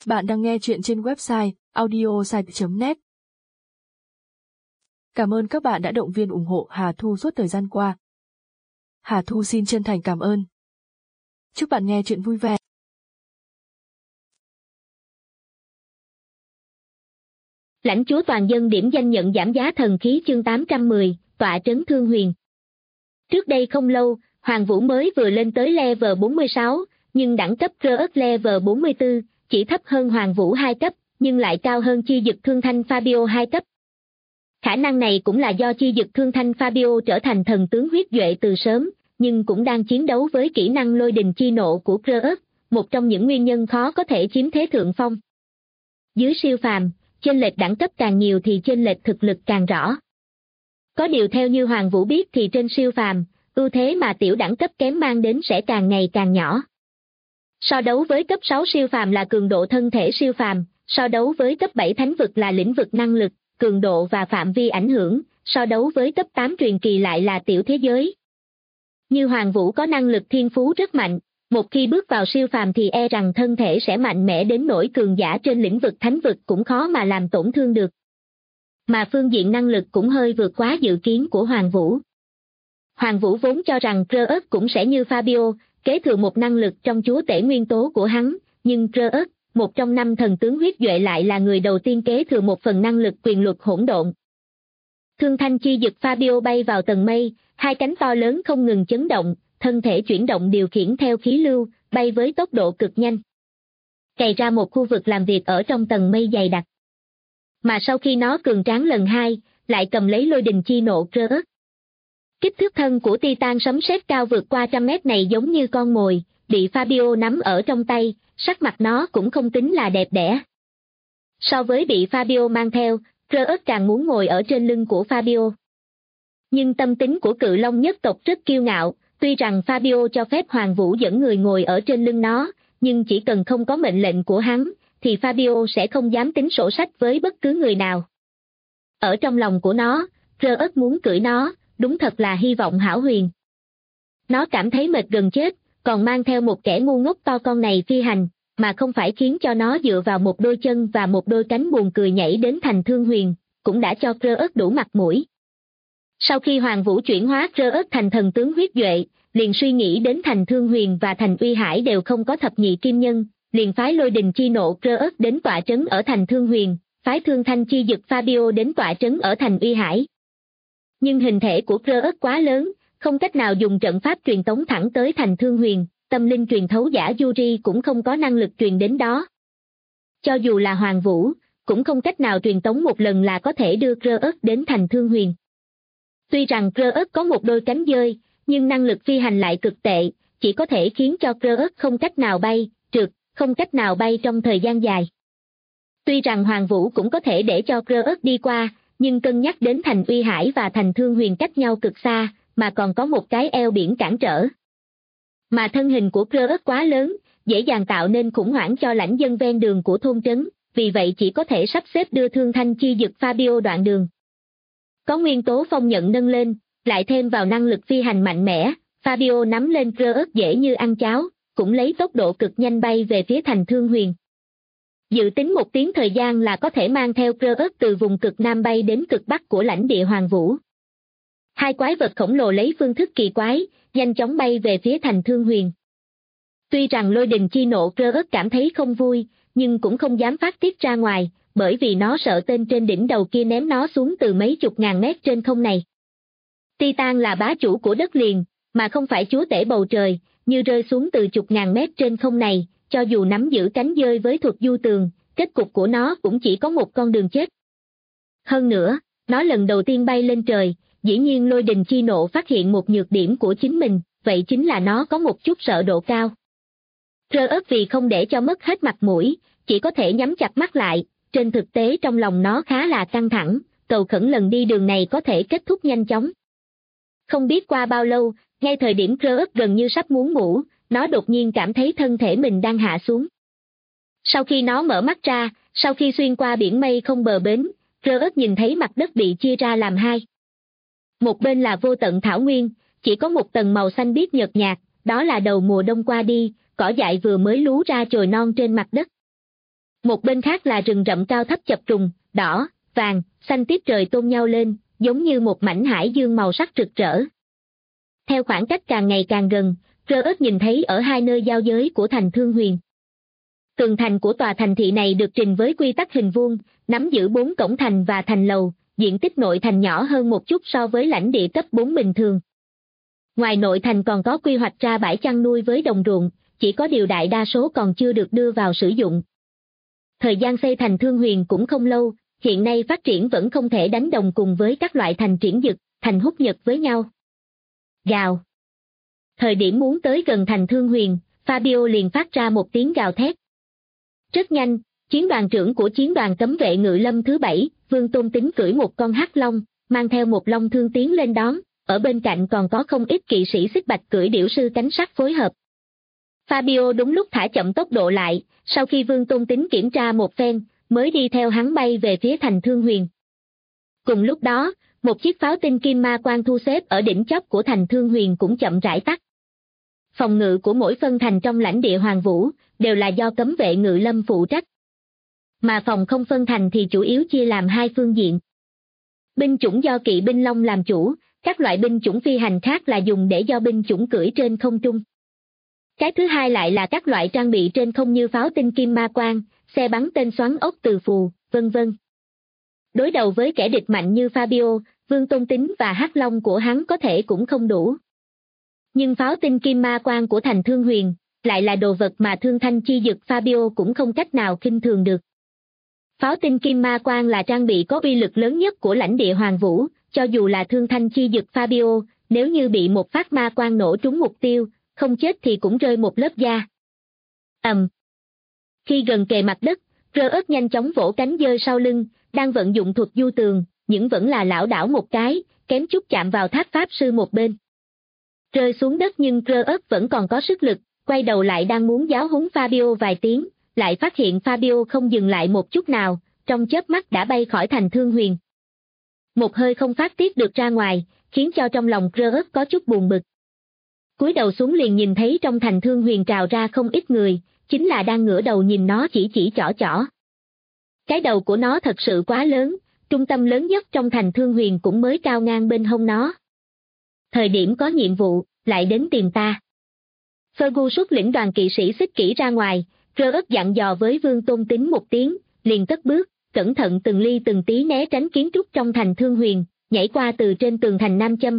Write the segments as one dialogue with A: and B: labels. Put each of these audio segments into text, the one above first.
A: Bạn đang nghe chuyện trên website audiosite.net. Cảm ơn các bạn đã động viên ủng hộ Hà Thu suốt thời gian qua. Hà Thu xin chân thành cảm ơn. Chúc bạn nghe chuyện vui vẻ.
B: Lãnh chúa toàn dân điểm danh nhận giảm giá thần khí chương 810, tọa trấn Thương Huyền. Trước đây không lâu, Hoàng Vũ mới vừa lên tới level 46, nhưng đẳng cấp RS level 44, chỉ thấp hơn Hoàng Vũ 2 cấp, nhưng lại cao hơn chi dực thương thanh Fabio 2 cấp. Khả năng này cũng là do chi dực thương thanh Fabio trở thành thần tướng huyết duệ từ sớm, nhưng cũng đang chiến đấu với kỹ năng lôi đình chi nộ của RS, một trong những nguyên nhân khó có thể chiếm thế thượng phong. Dưới siêu phàm, chênh lệch đẳng cấp càng nhiều thì chênh lệch thực lực càng rõ. Có điều theo như Hoàng Vũ biết thì trên siêu phàm, ưu thế mà tiểu đẳng cấp kém mang đến sẽ càng ngày càng nhỏ. So đấu với cấp 6 siêu phàm là cường độ thân thể siêu phàm, so đấu với cấp 7 thánh vực là lĩnh vực năng lực, cường độ và phạm vi ảnh hưởng, so đấu với cấp 8 truyền kỳ lại là tiểu thế giới. Như Hoàng Vũ có năng lực thiên phú rất mạnh, một khi bước vào siêu phàm thì e rằng thân thể sẽ mạnh mẽ đến nỗi cường giả trên lĩnh vực thánh vực cũng khó mà làm tổn thương được. Mà phương diện năng lực cũng hơi vượt quá dự kiến của Hoàng Vũ. Hoàng Vũ vốn cho rằng RS cũng sẽ như Fabio, kế thừa một năng lực trong chúa tể nguyên tố của hắn, nhưng RS, một trong 5 thần tướng huyết duệ lại là người đầu tiên kế thừa một phần năng lực quyền luật hỗn độn. Thương thanh chi dực Fabio bay vào tầng mây, hai cánh to lớn không ngừng chấn động, thân thể chuyển động điều khiển theo khí lưu, bay với tốc độ cực nhanh. Cày ra một khu vực làm việc ở trong tầng mây dày đặc. Mà sau khi nó cường tráng lần 2, lại cầm lấy lôi đình chi nộ RS. Kích thước thân của Titan sấm sét cao vượt qua 100 mét này giống như con mồi, bị Fabio nắm ở trong tay, sắc mặt nó cũng không tính là đẹp đẽ. So với bị Fabio mang theo, RS càng muốn ngồi ở trên lưng của Fabio. Nhưng tâm tính của cự long nhất tộc rất kiêu ngạo, tuy rằng Fabio cho phép Hoàng Vũ dẫn người ngồi ở trên lưng nó, nhưng chỉ cần không có mệnh lệnh của hắn, thì Fabio sẽ không dám tính sổ sách với bất cứ người nào. Ở trong lòng của nó, RS muốn cưỡi nó, đúng thật là hy vọng hão huyền. Nó cảm thấy mệt gần chết, còn mang theo một kẻ ngu ngốc to con này phi hành, mà không phải khiến cho nó dựa vào một đôi chân và một đôi cánh buồn cười nhảy đến thành Thương Huyền, cũng đã cho RS đủ mặt mũi. Sau khi Hoàng Vũ chuyển hóa RS thành thần tướng huyết duệ, liền suy nghĩ đến thành Thương Huyền và thành Uy Hải đều không có thập nhị kim nhân, liền phái lôi đình chi nộ RS đến tọa trấn ở thành Thương Huyền, phái thương thanh chi dực Fabio đến tọa trấn ở thành Uy Hải. Nhưng hình thể của RS quá lớn, không cách nào dùng trận pháp truyền tống thẳng tới thành Thương Huyền, tâm linh truyền thấu giả Yuri cũng không có năng lực truyền đến đó. Cho dù là Hoàng Vũ, cũng không cách nào truyền tống một lần là có thể đưa RS đến thành Thương Huyền. Tuy rằng RS có một đôi cánh dơi, nhưng năng lực phi hành lại cực tệ, chỉ có thể khiến cho RS không cách nào bay, trượt, không cách nào bay trong thời gian dài. Tuy rằng Hoàng Vũ cũng có thể để cho RS đi qua, nhưng cân nhắc đến thành Uy Hải và thành Thương Huyền cách nhau cực xa, mà còn có một cái eo biển cản trở. Mà thân hình của RS quá lớn, dễ dàng tạo nên khủng hoảng cho lãnh dân ven đường của thôn trấn, vì vậy chỉ có thể sắp xếp đưa thương thanh chi dực Fabio đoạn đường. Có nguyên tố phong nhận nâng lên, lại thêm vào năng lực phi hành mạnh mẽ, Fabio nắm lên RS dễ như ăn cháo, cũng lấy tốc độ cực nhanh bay về phía thành Thương Huyền. Dự tính 1 tiếng thời gian là có thể mang theo RS từ vùng cực Nam bay đến cực Bắc của lãnh địa Hoàng Vũ. Hai quái vật khổng lồ lấy phương thức kỳ quái, nhanh chóng bay về phía thành Thương Huyền. Tuy rằng lôi đình chi nộ RS cảm thấy không vui, nhưng cũng không dám phát tiết ra ngoài, bởi vì nó sợ tên trên đỉnh đầu kia ném nó xuống từ mấy chục ngàn mét trên không này. Titan là bá chủ của đất liền, mà không phải chúa tể bầu trời, như rơi xuống từ chục ngàn mét trên không này, cho dù nắm giữ cánh dơi với thuật du tường, kết cục của nó cũng chỉ có một con đường chết. Hơn nữa, nó lần đầu tiên bay lên trời, dĩ nhiên lôi đình chi nộ phát hiện một nhược điểm của chính mình, vậy chính là nó có một chút sợ độ cao. RS vì không để cho mất hết mặt mũi, chỉ có thể nhắm chặt mắt lại, trên thực tế trong lòng nó khá là căng thẳng, cầu khẩn lần đi đường này có thể kết thúc nhanh chóng. Không biết qua bao lâu, ngay thời điểm RS gần như sắp muốn ngủ, nó đột nhiên cảm thấy thân thể mình đang hạ xuống. Sau khi nó mở mắt ra, sau khi xuyên qua biển mây không bờ bến, RS nhìn thấy mặt đất bị chia ra làm hai. Một bên là vô tận thảo nguyên, chỉ có một tầng màu xanh biếc nhợt nhạt, đó là đầu mùa đông qua đi, cỏ dại vừa mới lú ra chồi non trên mặt đất. Một bên khác là rừng rậm cao thấp chập trùng, đỏ, vàng, xanh tiếp trời tôn nhau lên, giống như một mảnh hải dương màu sắc rực rỡ. Theo khoảng cách càng ngày càng gần, Rơ-ớt nhìn thấy ở hai nơi giao giới của thành Thương Huyền. Tường thành của tòa thành thị này được trình với quy tắc hình vuông, nắm giữ 4 cổng thành và thành lầu, diện tích nội thành nhỏ hơn một chút so với lãnh địa cấp 4 bình thường. Ngoài nội thành còn có quy hoạch ra bãi chăn nuôi với đồng ruộng, chỉ có điều đại đa số còn chưa được đưa vào sử dụng. Thời gian xây thành Thương Huyền cũng không lâu, hiện nay phát triển vẫn không thể đánh đồng cùng với các loại thành Triển Dực, thành Húc Nhật với nhau. Gào. Thời điểm muốn tới gần thành Thương Huyền, Fabio liền phát ra một tiếng gào thét. Rất nhanh, chiến đoàn trưởng của chiến đoàn cấm vệ ngự lâm thứ 7, Vương Tôn Tính cưỡi một con hắc long, mang theo một long thương tiến lên đón, ở bên cạnh còn có không ít kỵ sĩ xích bạch cưỡi điểu sư cánh sắt phối hợp. Fabio đúng lúc thả chậm tốc độ lại, sau khi Vương Tôn Tính kiểm tra một phen, mới đi theo hắn bay về phía thành Thương Huyền. Cùng lúc đó, một chiếc pháo tinh kim ma quang thu xếp ở đỉnh chóp của thành Thương Huyền cũng chậm rãi tắt. Phòng ngự của mỗi phân thành trong lãnh địa Hoàng Vũ, đều là do cấm vệ ngự lâm phụ trách. Mà phòng không phân thành thì chủ yếu chia làm hai phương diện. Binh chủng do kỵ binh long làm chủ, các loại binh chủng phi hành khác là dùng để do binh chủng cưỡi trên không trung. Cái thứ hai lại là các loại trang bị trên không như pháo tinh kim ma quang, xe bắn tên xoắn ốc từ phù, vân vân. Đối đầu với kẻ địch mạnh như Fabio, Vương Tôn Tính và hắc long của hắn có thể cũng không đủ. Nhưng pháo tinh kim ma quang của thành Thương Huyền, lại là đồ vật mà thương thanh chi dực Fabio cũng không cách nào khinh thường được. Pháo tinh kim ma quang là trang bị có uy lực lớn nhất của lãnh địa Hoàng Vũ, cho dù là thương thanh chi dực Fabio, nếu như bị một phát ma quang nổ trúng mục tiêu, không chết thì cũng rơi một lớp da. Khi gần kề mặt đất, Rơ-ớt nhanh chóng vỗ cánh giơ sau lưng, đang vận dụng thuật du tường, nhưng vẫn là lảo đảo một cái, kém chút chạm vào tháp pháp sư một bên. Rơi xuống đất nhưng Rơ-ớt vẫn còn có sức lực, quay đầu lại đang muốn giáo huấn Fabio vài tiếng, lại phát hiện Fabio không dừng lại một chút nào, trong chớp mắt đã bay khỏi thành Thương Huyền. Một hơi không phát tiết được ra ngoài, khiến cho trong lòng Rơ-ớt có chút buồn bực. Cúi đầu xuống liền nhìn thấy trong thành Thương Huyền trào ra không ít người, chính là đang ngửa đầu nhìn nó chỉ chỏ. Cái đầu của nó thật sự quá lớn, trung tâm lớn nhất trong thành Thương Huyền cũng mới cao ngang bên hông nó. Thời điểm có nhiệm vụ, lại đến tìm ta. Fergus xuất lĩnh đoàn kỵ sĩ xích kỹ ra ngoài, Rơ-ớt dặn dò với Vương Tôn Tính một tiếng, liền cất bước, cẩn thận từng ly từng tí né tránh kiến trúc trong thành Thương Huyền, nhảy qua từ trên tường thành nam châm.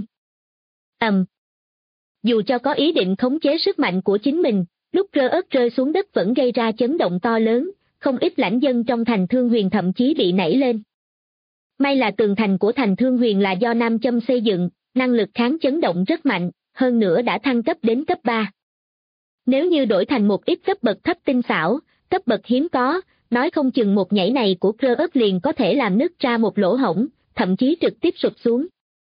B: Dù cho có ý định khống chế sức mạnh của chính mình, lúc Rơ-ớt rơi xuống đất vẫn gây ra chấn động to lớn, không ít lãnh dân trong thành Thương Huyền thậm chí bị nảy lên. May là tường thành của thành Thương Huyền là do nam châm xây dựng, năng lực kháng chấn động rất mạnh, hơn nữa đã thăng cấp đến cấp 3. Nếu như đổi thành một ít cấp bậc thấp tinh xảo, cấp bậc hiếm có, nói không chừng một nhảy này của Rơ-ớt liền có thể làm nứt ra một lỗ hổng, thậm chí trực tiếp sụp xuống.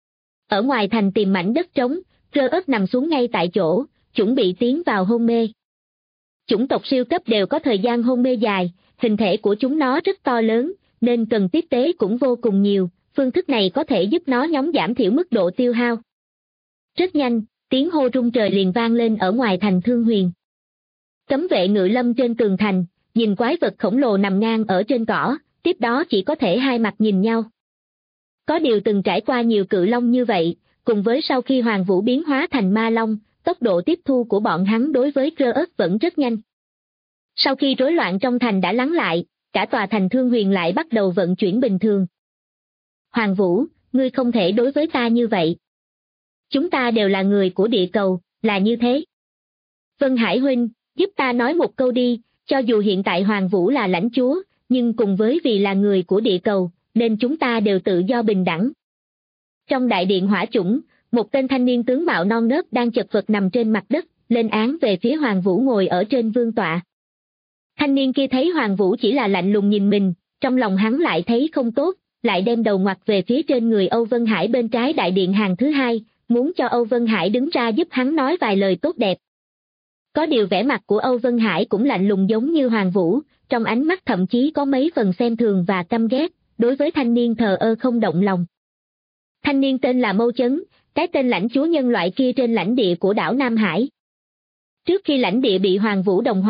B: Ở ngoài thành tìm mảnh đất trống, Rơ-ớt nằm xuống ngay tại chỗ, chuẩn bị tiến vào hôn mê. Chủng tộc siêu cấp đều có thời gian hôn mê dài, hình thể của chúng nó rất to lớn, nên cần tiếp tế cũng vô cùng nhiều, phương thức này có thể giúp nó nhóm giảm thiểu mức độ tiêu hao. Rất nhanh, tiếng hô rung trời liền vang lên ở ngoài thành Thương Huyền. Cấm vệ ngự lâm trên tường thành, nhìn quái vật khổng lồ nằm ngang ở trên cỏ, tiếp đó chỉ có thể hai mặt nhìn nhau. Có điều từng trải qua nhiều cự long như vậy, cùng với sau khi Hoàng Vũ biến hóa thành ma long, tốc độ tiếp thu của bọn hắn đối với Rơ-ớt vẫn rất nhanh. Sau khi rối loạn trong thành đã lắng lại, cả tòa thành Thương Huyền lại bắt đầu vận chuyển bình thường. Hoàng Vũ, ngươi không thể đối với ta như vậy. Chúng ta đều là người của địa cầu, là như thế. Vân Hải huynh, giúp ta nói một câu đi, cho dù hiện tại Hoàng Vũ là lãnh chúa, nhưng cùng với vì là người của địa cầu, nên chúng ta đều tự do bình đẳng. Trong đại điện hỏa chủng, một tên thanh niên tướng mạo non nớt đang chật vật nằm trên mặt đất, lên án về phía Hoàng Vũ ngồi ở trên vương tọa. Thanh niên kia thấy Hoàng Vũ chỉ là lạnh lùng nhìn mình, trong lòng hắn lại thấy không tốt, lại đem đầu ngoặt về phía trên người Âu Vân Hải bên trái đại điện hàng thứ hai, muốn cho Âu Vân Hải đứng ra giúp hắn nói vài lời tốt đẹp. Có điều vẻ mặt của Âu Vân Hải cũng lạnh lùng giống như Hoàng Vũ, trong ánh mắt thậm chí có mấy phần xem thường và căm ghét, đối với thanh niên thờ ơ không động lòng. Thanh niên tên là Mâu Chấn, cái tên lãnh chúa nhân loại kia trên lãnh địa của đảo Nam Hải. Trước khi lãnh địa bị Hoàng Vũ đồng hóa,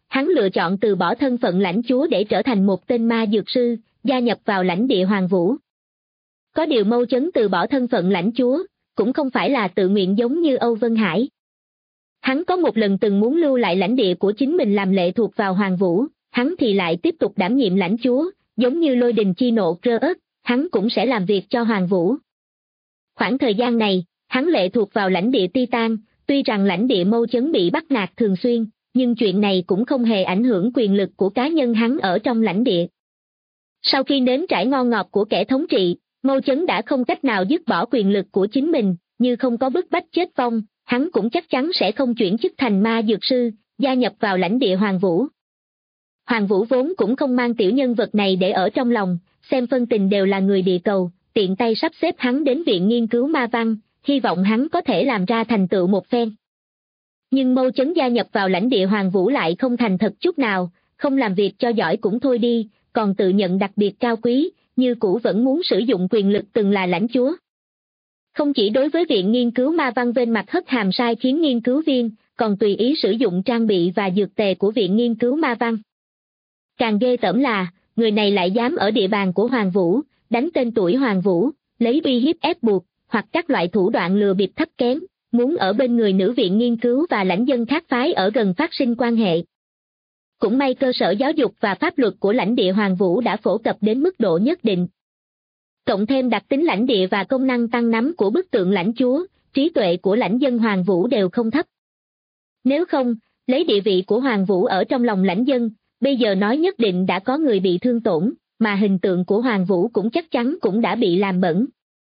B: hắn lựa chọn từ bỏ thân phận lãnh chúa để trở thành một tên ma dược sư, gia nhập vào lãnh địa Hoàng Vũ. Có điều Mâu Chấn từ bỏ thân phận lãnh chúa, cũng không phải là tự nguyện giống như Âu Vân Hải. Hắn có một lần từng muốn lưu lại lãnh địa của chính mình làm lệ thuộc vào Hoàng Vũ, hắn thì lại tiếp tục đảm nhiệm lãnh chúa, giống như Lôi Đình Chi Nộ Krơ, hắn cũng sẽ làm việc cho Hoàng Vũ. Khoảng thời gian này, hắn lệ thuộc vào lãnh địa Titan, tuy rằng lãnh địa Mâu Chấn bị bắt nạt thường xuyên, nhưng chuyện này cũng không hề ảnh hưởng quyền lực của cá nhân hắn ở trong lãnh địa. Sau khi nếm trải ngon ngọt của kẻ thống trị, Mâu Chấn đã không cách nào dứt bỏ quyền lực của chính mình, như không có bức bách chết vong, hắn cũng chắc chắn sẽ không chuyển chức thành ma dược sư, gia nhập vào lãnh địa Hoàng Vũ. Hoàng Vũ vốn cũng không mang tiểu nhân vật này để ở trong lòng, xem phân tình đều là người địa cầu, tiện tay sắp xếp hắn đến viện nghiên cứu ma văn, hy vọng hắn có thể làm ra thành tựu một phen. Nhưng Mâu Chấn gia nhập vào lãnh địa Hoàng Vũ lại không thành thật chút nào, không làm việc cho giỏi cũng thôi đi, còn tự nhận đặc biệt cao quý, như cũ vẫn muốn sử dụng quyền lực từng là lãnh chúa. Không chỉ đối với viện nghiên cứu ma văn bên mặt hất hàm sai khiến nghiên cứu viên, còn tùy ý sử dụng trang bị và dược tề của viện nghiên cứu ma văn. Càng ghê tởm là, người này lại dám ở địa bàn của Hoàng Vũ, đánh tên tuổi Hoàng Vũ, lấy uy hiếp ép buộc, hoặc các loại thủ đoạn lừa bịp thấp kém, muốn ở bên người nữ viện nghiên cứu và lãnh dân khác phái ở gần phát sinh quan hệ. Cũng may cơ sở giáo dục và pháp luật của lãnh địa Hoàng Vũ đã phổ cập đến mức độ nhất định. Cộng thêm đặc tính lãnh địa và công năng tăng nắm của bức tượng lãnh chúa, trí tuệ của lãnh dân Hoàng Vũ đều không thấp. Nếu không, lấy địa vị của Hoàng Vũ ở trong lòng lãnh dân, bây giờ nói nhất định đã có người bị thương tổn, mà hình tượng của Hoàng Vũ cũng chắc chắn cũng đã bị làm bẩn.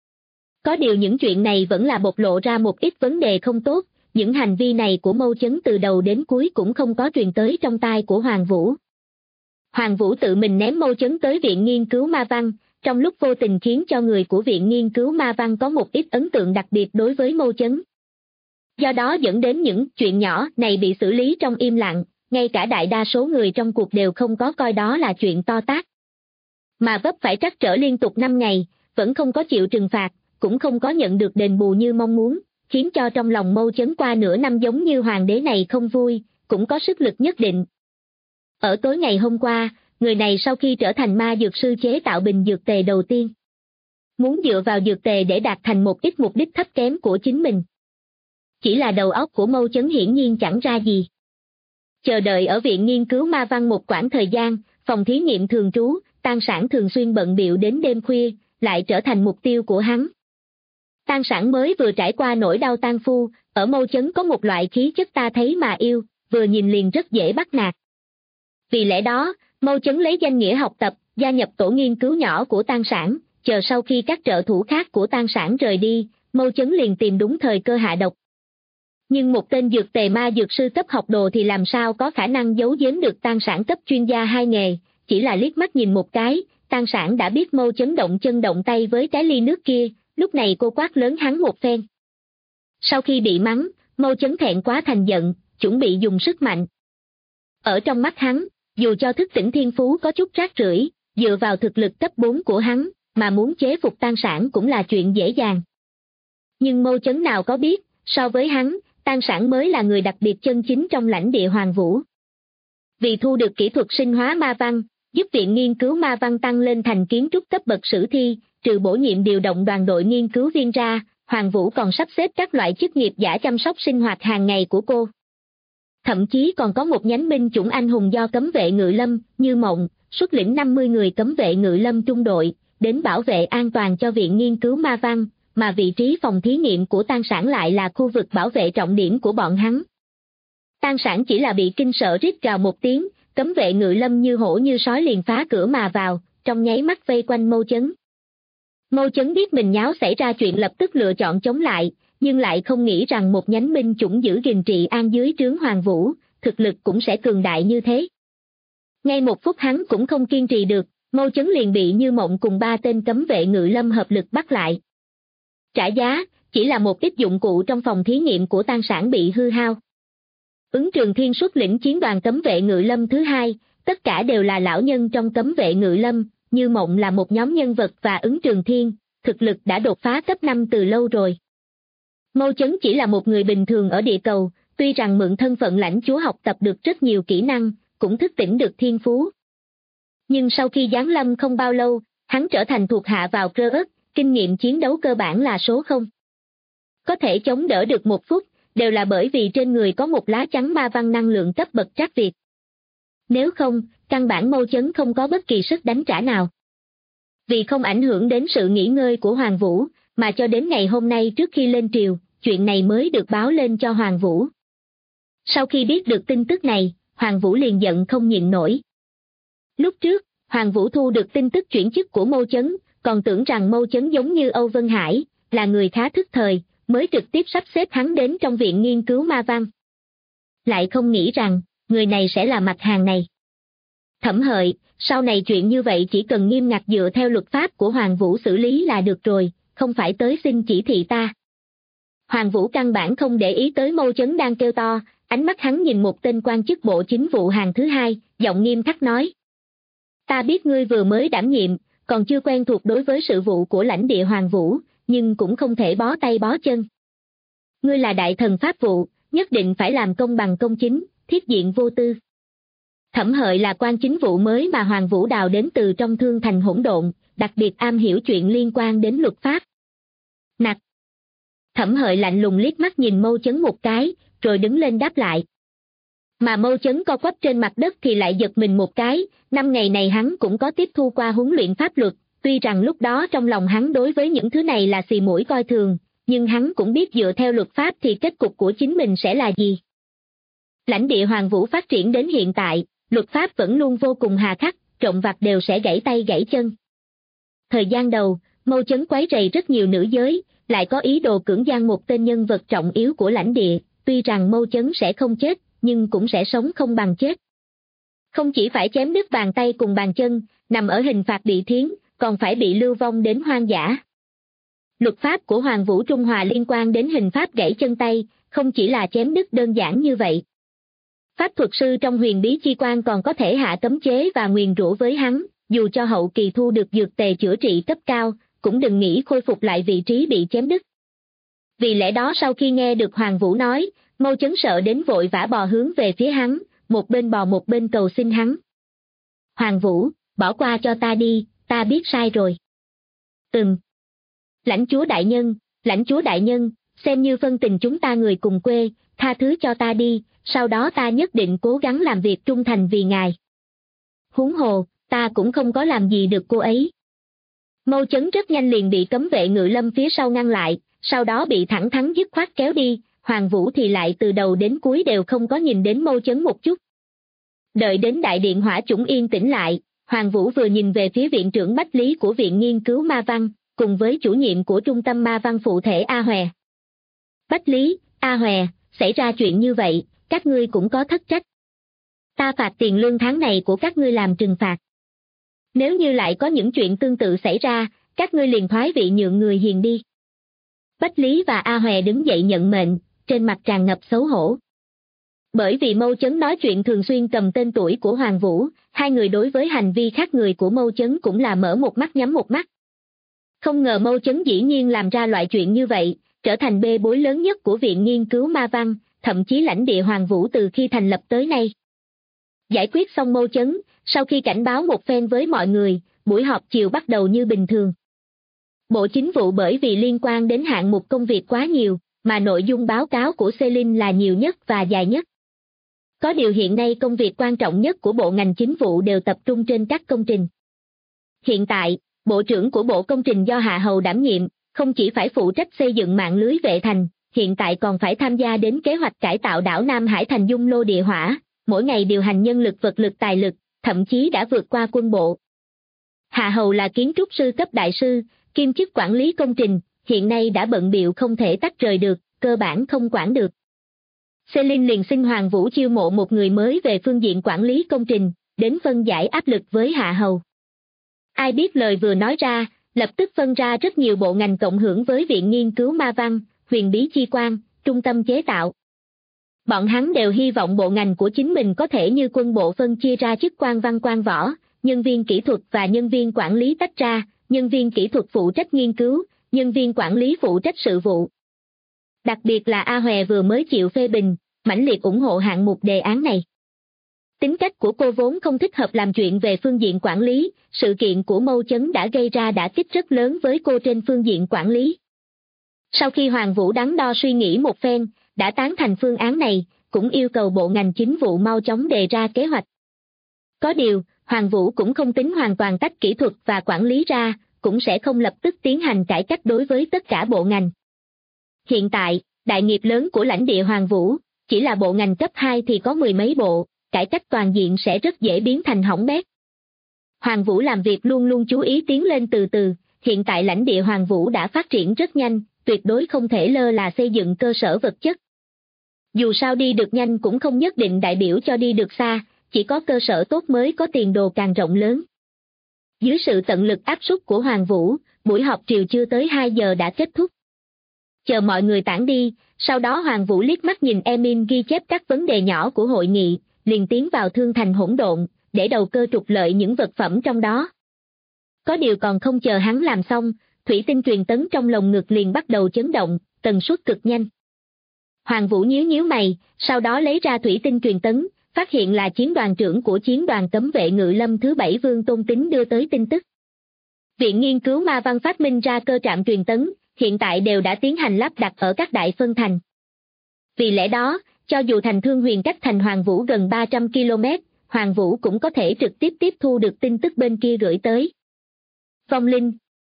B: Có điều những chuyện này vẫn là bộc lộ ra một ít vấn đề không tốt, những hành vi này của Mâu Chấn từ đầu đến cuối cũng không có truyền tới trong tai của Hoàng Vũ. Hoàng Vũ tự mình ném Mâu Chấn tới viện nghiên cứu ma văn, trong lúc vô tình khiến cho người của viện nghiên cứu ma văn có một ít ấn tượng đặc biệt đối với Mâu Chấn. Do đó dẫn đến những chuyện nhỏ này bị xử lý trong im lặng, ngay cả đại đa số người trong cuộc đều không có coi đó là chuyện to tát. Mà vấp phải trắc trở liên tục 5 ngày, vẫn không có chịu trừng phạt, cũng không có nhận được đền bù như mong muốn, khiến cho trong lòng Mâu Chấn qua nửa năm giống như hoàng đế này không vui, cũng có sức lực nhất định. Ở tối ngày hôm qua, người này sau khi trở thành ma dược sư chế tạo bình dược tề đầu tiên. Muốn dựa vào dược tề để đạt thành một ít mục đích thấp kém của chính mình. Chỉ là đầu óc của Mâu Chấn hiển nhiên chẳng ra gì. Chờ đợi ở viện nghiên cứu ma văn một quãng thời gian, phòng thí nghiệm thường trú, Tăng Sản thường xuyên bận bịu đến đêm khuya, lại trở thành mục tiêu của hắn. Tăng Sản mới vừa trải qua nỗi đau tang phu, ở Mâu Chấn có một loại khí chất ta thấy mà yêu, vừa nhìn liền rất dễ bắt nạt. Vì lẽ đó, Mâu Chấn lấy danh nghĩa học tập, gia nhập tổ nghiên cứu nhỏ của Tăng Sản, chờ sau khi các trợ thủ khác của Tăng Sản rời đi, Mâu Chấn liền tìm đúng thời cơ hạ độc. Nhưng một tên dược tề ma dược sư cấp học đồ thì làm sao có khả năng giấu giếm được Tăng Sản cấp chuyên gia hai nghề, chỉ là liếc mắt nhìn một cái, Tăng Sản đã biết Mâu Chấn động chân động tay với cái ly nước kia, lúc này cô quát lớn hắn một phen. Sau khi bị mắng, Mâu Chấn thẹn quá thành giận, chuẩn bị dùng sức mạnh. Ở trong mắt hắn, dù cho thức tỉnh thiên phú có chút rác rưởi, dựa vào thực lực cấp 4 của hắn, mà muốn chế phục Tăng Sản cũng là chuyện dễ dàng. Nhưng Mâu Chấn nào có biết, so với hắn, Tăng Sản mới là người đặc biệt chân chính trong lãnh địa Hoàng Vũ. Vì thu được kỹ thuật sinh hóa ma văn, giúp viện nghiên cứu ma văn tăng lên thành kiến trúc cấp bậc sử thi, trừ bổ nhiệm điều động đoàn đội nghiên cứu viên ra, Hoàng Vũ còn sắp xếp các loại chức nghiệp giả chăm sóc sinh hoạt hàng ngày của cô. Thậm chí còn có một nhánh binh chủng anh hùng do cấm vệ ngự lâm, Như Mộng, xuất lĩnh 50 người cấm vệ ngự lâm trung đội, đến bảo vệ an toàn cho viện nghiên cứu ma văn, mà vị trí phòng thí nghiệm của Tăng Sản lại là khu vực bảo vệ trọng điểm của bọn hắn. Tăng Sản chỉ là bị kinh sợ rít gào một tiếng, cấm vệ ngự lâm như hổ như sói liền phá cửa mà vào, trong nháy mắt vây quanh Mâu Chấn. Mâu Chấn biết mình nháo xảy ra chuyện lập tức lựa chọn chống lại, nhưng lại không nghĩ rằng một nhánh binh chủng giữ gìn trị an dưới trướng Hoàng Vũ, thực lực cũng sẽ cường đại như thế. Ngay một phút hắn cũng không kiên trì được, Mâu Chấn liền bị Như Mộng cùng 3 tên cấm vệ ngự lâm hợp lực bắt lại. Trả giá, chỉ là một ít dụng cụ trong phòng thí nghiệm của Tăng Sản bị hư hao. Ứng Trường Thiên xuất lĩnh chiến đoàn cấm vệ ngự lâm thứ 2, tất cả đều là lão nhân trong cấm vệ ngự lâm, Như Mộng là một nhóm nhân vật và Ứng Trường Thiên, thực lực đã đột phá cấp 5 từ lâu rồi. Mâu Chấn chỉ là một người bình thường ở địa cầu, tuy rằng mượn thân phận lãnh chúa học tập được rất nhiều kỹ năng, cũng thức tỉnh được thiên phú. Nhưng sau khi giáng lâm không bao lâu, hắn trở thành thuộc hạ vào cơ ớt, kinh nghiệm chiến đấu cơ bản là số 0. Có thể chống đỡ được 1 phút, đều là bởi vì trên người có một lá chắn ma văn năng lượng cấp bậc trác Việt. Nếu không, căn bản Mâu Chấn không có bất kỳ sức đánh trả nào. Vì không ảnh hưởng đến sự nghỉ ngơi của Hoàng Vũ, mà cho đến ngày hôm nay trước khi lên triều, chuyện này mới được báo lên cho Hoàng Vũ. Sau khi biết được tin tức này, Hoàng Vũ liền giận không nhịn nổi. Lúc trước, Hoàng Vũ thu được tin tức chuyển chức của Mâu Chấn, còn tưởng rằng Mâu Chấn giống như Âu Vân Hải, là người khá thức thời, mới trực tiếp sắp xếp hắn đến trong viện nghiên cứu ma văn. Lại không nghĩ rằng, người này sẽ là mặt hàng này. Thẩm Hợi, sau này chuyện như vậy chỉ cần nghiêm ngặt dựa theo luật pháp của Hoàng Vũ xử lý là được rồi, không phải tới xin chỉ thị ta. Hoàng Vũ căn bản không để ý tới Mâu Chấn đang kêu to, ánh mắt hắn nhìn một tên quan chức bộ chính vụ hàng thứ hai, giọng nghiêm khắc nói. Ta biết ngươi vừa mới đảm nhiệm, còn chưa quen thuộc đối với sự vụ của lãnh địa Hoàng Vũ, nhưng cũng không thể bó tay bó chân. Ngươi là đại thần pháp vụ, nhất định phải làm công bằng công chính, thiết diện vô tư. Thẩm Hợi là quan chính vụ mới mà Hoàng Vũ đào đến từ trong thương thành hỗn độn, đặc biệt am hiểu chuyện liên quan đến luật pháp. Nặc! Thẩm Hợi lạnh lùng liếc mắt nhìn Mâu Chấn một cái, rồi đứng lên đáp lại. Mà Mâu Chấn co quắp trên mặt đất thì lại giật mình một cái, 5 ngày này hắn cũng có tiếp thu qua huấn luyện pháp luật, tuy rằng lúc đó trong lòng hắn đối với những thứ này là xì mũi coi thường, nhưng hắn cũng biết dựa theo luật pháp thì kết cục của chính mình sẽ là gì. Lãnh địa Hoàng Vũ phát triển đến hiện tại, luật pháp vẫn luôn vô cùng hà khắc, trộm vặt đều sẽ gãy tay gãy chân. Thời gian đầu, Mâu Chấn quấy rầy rất nhiều nữ giới, lại có ý đồ cưỡng gian một tên nhân vật trọng yếu của lãnh địa, tuy rằng Mâu Chấn sẽ không chết, nhưng cũng sẽ sống không bằng chết. Không chỉ phải chém đứt bàn tay cùng bàn chân, nằm ở hình phạt bị thiến, còn phải bị lưu vong đến hoang dã. Luật pháp của Hoàng Vũ Trung Hòa liên quan đến hình pháp gãy chân tay, không chỉ là chém đứt đơn giản như vậy. Pháp thuật sư trong Huyền Bí Chi Quan còn có thể hạ cấm chế và nguyền rủa với hắn, dù cho hậu kỳ thu được dược tề chữa trị cấp cao, cũng đừng nghĩ khôi phục lại vị trí bị chém đứt. Vì lẽ đó sau khi nghe được Hoàng Vũ nói, Mâu Chấn sợ đến vội vã bò hướng về phía hắn, một bên bò một bên cầu xin hắn. Hoàng Vũ, bỏ qua cho ta đi, ta biết sai rồi. Lãnh chúa đại nhân, xem như phân tình chúng ta người cùng quê, tha thứ cho ta đi, sau đó ta nhất định cố gắng làm việc trung thành vì ngài. Huống hồ, ta cũng không có làm gì được cô ấy. Mâu Chấn rất nhanh liền bị cấm vệ Ngự Lâm phía sau ngăn lại, sau đó bị thẳng thắn dứt khoát kéo đi, Hoàng Vũ thì lại từ đầu đến cuối đều không có nhìn đến Mâu Chấn một chút. Đợi đến đại điện hỏa chủng yên tĩnh lại, Hoàng Vũ vừa nhìn về phía viện trưởng Bách Lý của Viện Nghiên cứu Ma Văn, cùng với chủ nhiệm của Trung tâm Ma Văn phụ thể A Hòe. Bách Lý, A Hòe, xảy ra chuyện như vậy, các ngươi cũng có thất trách. Ta phạt tiền lương tháng này của các ngươi làm trừng phạt. Nếu như lại có những chuyện tương tự xảy ra, các ngươi liền thoái vị nhượng người hiền đi. Bách Lý và A Hòe đứng dậy nhận mệnh, trên mặt tràn ngập xấu hổ. Bởi vì Mâu Chấn nói chuyện thường xuyên cầm tên tuổi của Hoàng Vũ, hai người đối với hành vi khác người của Mâu Chấn cũng là mở một mắt nhắm một mắt. Không ngờ Mâu Chấn dĩ nhiên làm ra loại chuyện như vậy, trở thành bê bối lớn nhất của Viện Nghiên cứu Ma Văn, thậm chí lãnh địa Hoàng Vũ từ khi thành lập tới nay. Giải quyết xong Mâu Chấn, sau khi cảnh báo một phen với mọi người, buổi họp chiều bắt đầu như bình thường. Bộ Chính vụ bởi vì liên quan đến hạng mục công việc quá nhiều, mà nội dung báo cáo của Celine là nhiều nhất và dài nhất. Có điều hiện nay công việc quan trọng nhất của bộ ngành chính vụ đều tập trung trên các công trình. Hiện tại, Bộ trưởng của Bộ Công trình do Hạ Hầu đảm nhiệm, không chỉ phải phụ trách xây dựng mạng lưới vệ thành, hiện tại còn phải tham gia đến kế hoạch cải tạo đảo Nam Hải thành dung lô địa hỏa, mỗi ngày điều hành nhân lực vật lực tài lực, thậm chí đã vượt qua quân bộ. Hạ Hầu là kiến trúc sư cấp đại sư, kiêm chức quản lý công trình, hiện nay đã bận bịu không thể tách rời được, cơ bản không quản được. Celine liền xin Hoàng Vũ chiêu mộ một người mới về phương diện quản lý công trình, đến phân giải áp lực với Hạ Hầu. Ai biết lời vừa nói ra, lập tức phân ra rất nhiều bộ ngành cộng hưởng với Viện Nghiên cứu Ma Văn, Huyền Bí Chi Quan, Trung tâm chế tạo. Bọn hắn đều hy vọng bộ ngành của chính mình có thể như quân bộ phân chia ra chức quan văn quan võ, nhân viên kỹ thuật và nhân viên quản lý tách ra, nhân viên kỹ thuật phụ trách nghiên cứu, nhân viên quản lý phụ trách sự vụ. Đặc biệt là A Hòe vừa mới chịu phê bình, mãnh liệt ủng hộ hạng mục đề án này. Tính cách của cô vốn không thích hợp làm chuyện về phương diện quản lý, sự kiện của Mâu Chấn đã gây ra đả kích rất lớn với cô trên phương diện quản lý. Sau khi Hoàng Vũ đắn đo suy nghĩ một phen, đã tán thành phương án này, cũng yêu cầu bộ ngành chính vụ mau chóng đề ra kế hoạch. Có điều, Hoàng Vũ cũng không tính hoàn toàn tách kỹ thuật và quản lý ra, cũng sẽ không lập tức tiến hành cải cách đối với tất cả bộ ngành. Hiện tại, đại nghiệp lớn của lãnh địa Hoàng Vũ, chỉ là bộ ngành cấp 2 thì có mười mấy bộ, cải cách toàn diện sẽ rất dễ biến thành hỏng bét. Hoàng Vũ làm việc luôn luôn chú ý tiến lên từ từ, hiện tại lãnh địa Hoàng Vũ đã phát triển rất nhanh, tuyệt đối không thể lơ là xây dựng cơ sở vật chất. Dù sao đi được nhanh cũng không nhất định đại biểu cho đi được xa, chỉ có cơ sở tốt mới có tiền đồ càng rộng lớn. Dưới sự tận lực áp suất của Hoàng Vũ, buổi họp triều chưa tới 2 giờ đã kết thúc. Chờ mọi người tản đi, sau đó Hoàng Vũ liếc mắt nhìn Emin ghi chép các vấn đề nhỏ của hội nghị, liền tiến vào thương thành hỗn độn, để đầu cơ trục lợi những vật phẩm trong đó. Có điều còn không chờ hắn làm xong, thủy tinh truyền tấn trong lồng ngực liền bắt đầu chấn động, tần suất cực nhanh. Hoàng Vũ nhíu nhíu mày, sau đó lấy ra thủy tinh truyền tấn, phát hiện là chiến đoàn trưởng của chiến đoàn cấm vệ ngự lâm thứ 7 Vương Tôn Tính đưa tới tin tức. Viện nghiên cứu ma văn phát minh ra cơ trạm truyền tấn, hiện tại đều đã tiến hành lắp đặt ở các đại phân thành. Vì lẽ đó, cho dù thành Thương Huyền cách thành Hoàng Vũ gần 300 km, Hoàng Vũ cũng có thể trực tiếp tiếp thu được tin tức bên kia gửi tới. Vong linh.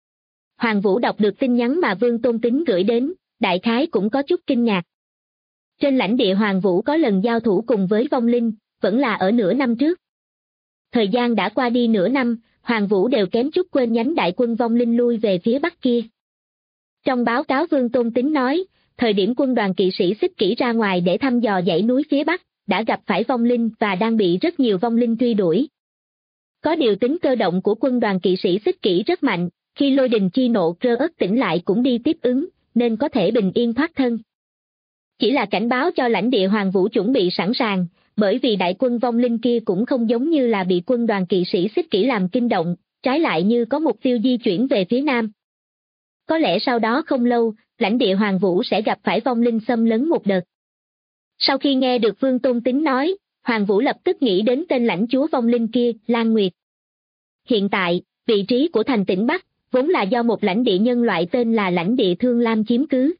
B: Hoàng Vũ đọc được tin nhắn mà Vương Tôn Tính gửi đến, đại khái cũng có chút kinh ngạc. Trên lãnh địa Hoàng Vũ có lần giao thủ cùng với vong linh, vẫn là ở nửa năm trước. Thời gian đã qua đi nửa năm, Hoàng Vũ đều kém chút quên nhánh đại quân vong linh lui về phía bắc kia. Trong báo cáo Vương Tôn Tính nói, thời điểm quân đoàn kỵ sĩ Xích Kỷ ra ngoài để thăm dò dãy núi phía bắc, đã gặp phải vong linh và đang bị rất nhiều vong linh truy đuổi. Có điều tính cơ động của quân đoàn kỵ sĩ Xích Kỷ rất mạnh, khi lôi đình chi nộ Rơ Ất tỉnh lại cũng đi tiếp ứng, nên có thể bình yên thoát thân. Chỉ là cảnh báo cho lãnh địa Hoàng Vũ chuẩn bị sẵn sàng, bởi vì đại quân vong linh kia cũng không giống như là bị quân đoàn kỵ sĩ Xích Kỷ làm kinh động, trái lại như có mục tiêu di chuyển về phía nam. Có lẽ sau đó không lâu, lãnh địa Hoàng Vũ sẽ gặp phải vong linh xâm lấn một đợt. Sau khi nghe được Vương Tôn Tính nói, Hoàng Vũ lập tức nghĩ đến tên lãnh chúa vong linh kia, Lan Nguyệt. Hiện tại, vị trí của thành tỉnh Bắc, vốn là do một lãnh địa nhân loại tên là lãnh địa Thương Lam chiếm cứ.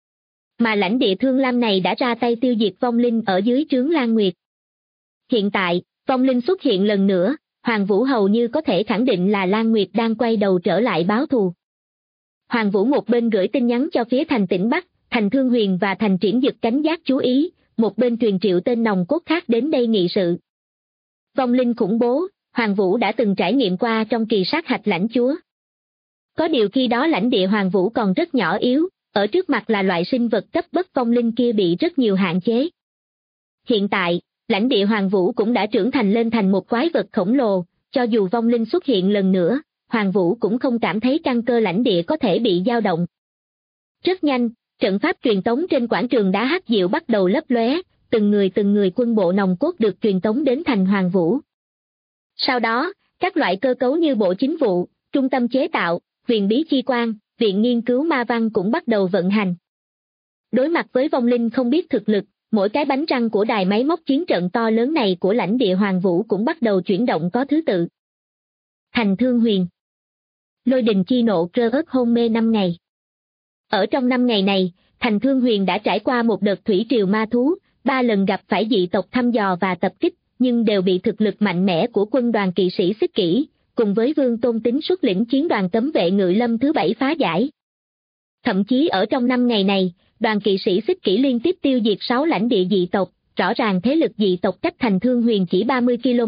B: Mà lãnh địa Thương Lam này đã ra tay tiêu diệt vong linh ở dưới trướng Lan Nguyệt. Hiện tại, vong linh xuất hiện lần nữa, Hoàng Vũ hầu như có thể khẳng định là Lan Nguyệt đang quay đầu trở lại báo thù. Hoàng Vũ một bên gửi tin nhắn cho phía thành tỉnh Bắc, thành Thương Huyền và thành Triển Dực cảnh giác chú ý, một bên truyền triệu tên nòng cốt khác đến đây nghị sự. Vong linh khủng bố, Hoàng Vũ đã từng trải nghiệm qua trong kỳ sát hạch lãnh chúa. Có điều khi đó lãnh địa Hoàng Vũ còn rất nhỏ yếu, ở trước mặt là loại sinh vật cấp bậc vong linh kia bị rất nhiều hạn chế. Hiện tại, lãnh địa Hoàng Vũ cũng đã trưởng thành lên thành một quái vật khổng lồ, cho dù vong linh xuất hiện lần nữa, Hoàng Vũ cũng không cảm thấy căn cơ lãnh địa có thể bị dao động. Rất nhanh, trận pháp truyền tống trên quảng trường đá hắc diệu bắt đầu lấp lóe, từng người quân bộ nòng cốt được truyền tống đến thành Hoàng Vũ. Sau đó, các loại cơ cấu như bộ chính vụ, trung tâm chế tạo, huyền bí chi quan, viện nghiên cứu ma văn cũng bắt đầu vận hành. Đối mặt với vong linh không biết thực lực, mỗi cái bánh răng của đài máy móc chiến trận to lớn này của lãnh địa Hoàng Vũ cũng bắt đầu chuyển động có thứ tự. Thành Thương Huyền. Lôi đình chi nộ Rơ Ất hôn mê 5 ngày. Ở trong 5 ngày này, thành Thương Huyền đã trải qua một đợt thủy triều ma thú, 3 lần gặp phải dị tộc thăm dò và tập kích, nhưng đều bị thực lực mạnh mẽ của quân đoàn kỵ sĩ Xích Kỷ, cùng với Vương Tôn Tính xuất lĩnh chiến đoàn cấm vệ ngự lâm thứ 7 phá giải. Thậm chí ở trong 5 ngày này, đoàn kỵ sĩ Xích Kỷ liên tiếp tiêu diệt 6 lãnh địa dị tộc, rõ ràng thế lực dị tộc cách thành Thương Huyền chỉ 30 km.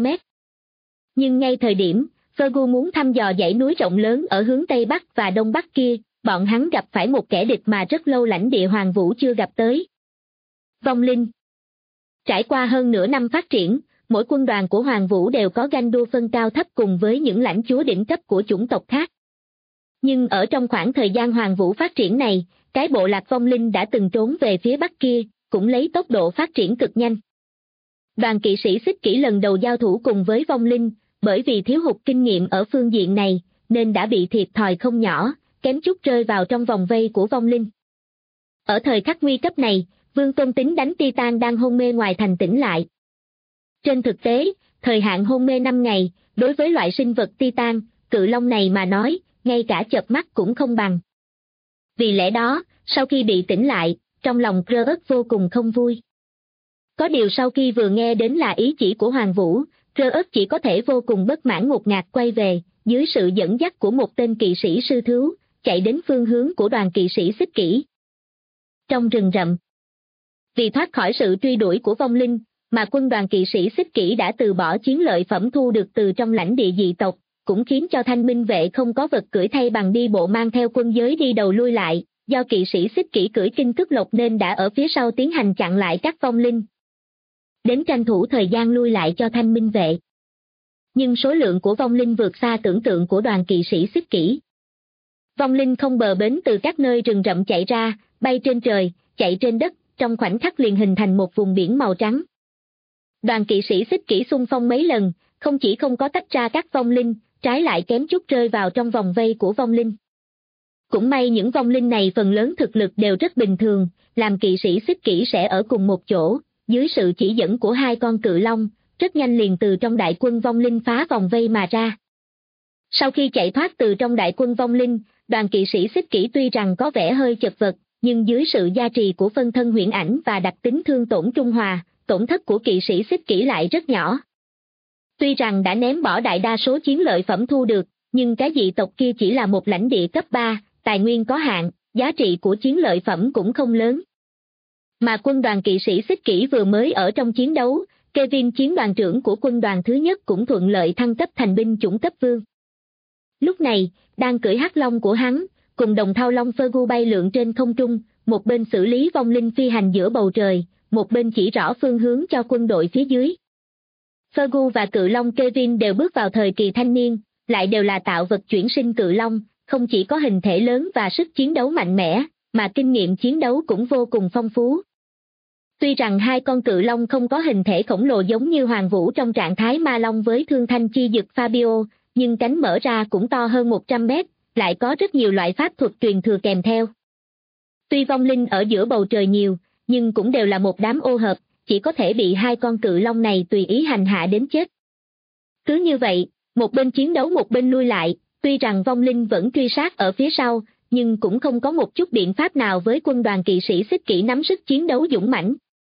B: Nhưng ngay thời điểm, Fergu muốn thăm dò dãy núi rộng lớn ở hướng Tây Bắc và Đông Bắc kia, bọn hắn gặp phải một kẻ địch mà rất lâu lãnh địa Hoàng Vũ chưa gặp tới. Vong linh. Trải qua hơn nửa năm phát triển, mỗi quân đoàn của Hoàng Vũ đều có ganh đua phân cao thấp cùng với những lãnh chúa đỉnh cấp của chủng tộc khác. Nhưng ở trong khoảng thời gian Hoàng Vũ phát triển này, cái bộ lạc vong linh đã từng trốn về phía Bắc kia, cũng lấy tốc độ phát triển cực nhanh. Đoàn kỵ sĩ Xích Kỷ lần đầu giao thủ cùng với vong linh, bởi vì thiếu hụt kinh nghiệm ở phương diện này, nên đã bị thiệt thòi không nhỏ, kém chút rơi vào trong vòng vây của vong linh. Ở thời khắc nguy cấp này, Vương Tôn Tính đánh Titan đang hôn mê ngoài thành tỉnh lại. Trên thực tế, thời hạn hôn mê 5 ngày, đối với loại sinh vật Titan, cự long này mà nói, ngay cả chợp mắt cũng không bằng. Vì lẽ đó, sau khi bị tỉnh lại, trong lòng Cross vô cùng không vui. Có điều sau khi vừa nghe đến là ý chỉ của Hoàng Vũ, Cross chỉ có thể vô cùng bất mãn ngột ngạt quay về, dưới sự dẫn dắt của một tên kỵ sĩ sư thú, chạy đến phương hướng của đoàn kỵ sĩ xích kỷ. Trong rừng rậm, vì thoát khỏi sự truy đuổi của vong linh, mà quân đoàn kỵ sĩ xích kỷ đã từ bỏ chiến lợi phẩm thu được từ trong lãnh địa dị tộc, cũng khiến cho thanh minh vệ không có vật cưỡi thay bằng đi bộ mang theo quân giới đi đầu lui lại, do kỵ sĩ xích kỷ cưỡi kinh cước lộc nên đã ở phía sau tiến hành chặn lại các vong linh. Đến tranh thủ thời gian lui lại cho thanh minh vệ. Nhưng số lượng của vong linh vượt xa tưởng tượng của đoàn kỵ sĩ xích kỷ. Vong linh không bờ bến từ các nơi rừng rậm chạy ra, bay trên trời, chạy trên đất, trong khoảnh khắc liền hình thành một vùng biển màu trắng. Đoàn kỵ sĩ xích kỷ xung phong mấy lần, không chỉ không có tách ra các vong linh, trái lại kém chút rơi vào trong vòng vây của vong linh. Cũng may những vong linh này phần lớn thực lực đều rất bình thường, làm kỵ sĩ xích kỷ sẽ ở cùng một chỗ, dưới sự chỉ dẫn của hai con cự long, rất nhanh liền từ trong đại quân vong linh phá vòng vây mà ra. Sau khi chạy thoát từ trong đại quân vong linh, đoàn kỵ sĩ xích kỷ tuy rằng có vẻ hơi chật vật, nhưng dưới sự gia trì của phân thân huyễn ảnh và đặc tính thương tổn trung hòa, tổn thất của kỵ sĩ xích kỷ lại rất nhỏ. Tuy rằng đã ném bỏ đại đa số chiến lợi phẩm thu được, nhưng cái dị tộc kia chỉ là một lãnh địa cấp 3, tài nguyên có hạn, giá trị của chiến lợi phẩm cũng không lớn. Mà quân đoàn kỵ sĩ xích kỷ vừa mới ở trong chiến đấu, Kevin chiến đoàn trưởng của quân đoàn thứ nhất cũng thuận lợi thăng cấp thành binh chủng cấp vương. Lúc này, đang cưỡi hắc long của hắn, cùng đồng thao long Fergus bay lượn trên không trung, một bên xử lý vong linh phi hành giữa bầu trời, một bên chỉ rõ phương hướng cho quân đội phía dưới. Fergus và cự long Kevin đều bước vào thời kỳ thanh niên, lại đều là tạo vật chuyển sinh cự long, không chỉ có hình thể lớn và sức chiến đấu mạnh mẽ, mà kinh nghiệm chiến đấu cũng vô cùng phong phú. Tuy rằng hai con cự long không có hình thể khổng lồ giống như Hoàng Vũ trong trạng thái ma long với thương thanh chi dực Fabio, nhưng cánh mở ra cũng to hơn 100 mét, lại có rất nhiều loại pháp thuật truyền thừa kèm theo. Tuy vong linh ở giữa bầu trời nhiều, nhưng cũng đều là một đám ô hợp, chỉ có thể bị hai con cự long này tùy ý hành hạ đến chết. Cứ như vậy, một bên chiến đấu một bên lui lại, tuy rằng vong linh vẫn truy sát ở phía sau, nhưng cũng không có một chút biện pháp nào với quân đoàn kỵ sĩ xích kỷ nắm sức chiến đấu dũng mãnh.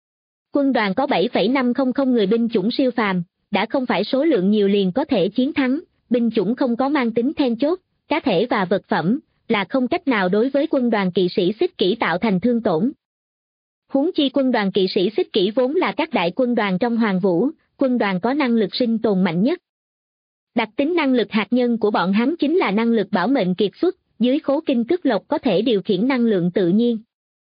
B: Quân đoàn có 7,500 người binh chủng siêu phàm, đã không phải số lượng nhiều liền có thể chiến thắng, binh chủng không có mang tính then chốt, cá thể và vật phẩm, là không cách nào đối với quân đoàn kỵ sĩ xích kỷ tạo thành thương tổn. Huống chi quân đoàn kỵ sĩ xích kỷ vốn là các đại quân đoàn trong Hoàng Vũ, quân đoàn có năng lực sinh tồn mạnh nhất. Đặc tính năng lực hạt nhân của bọn hắn chính là năng lực bảo mệnh kiệt xuất, dưới khố kinh cước lộc có thể điều khiển năng lượng tự nhiên.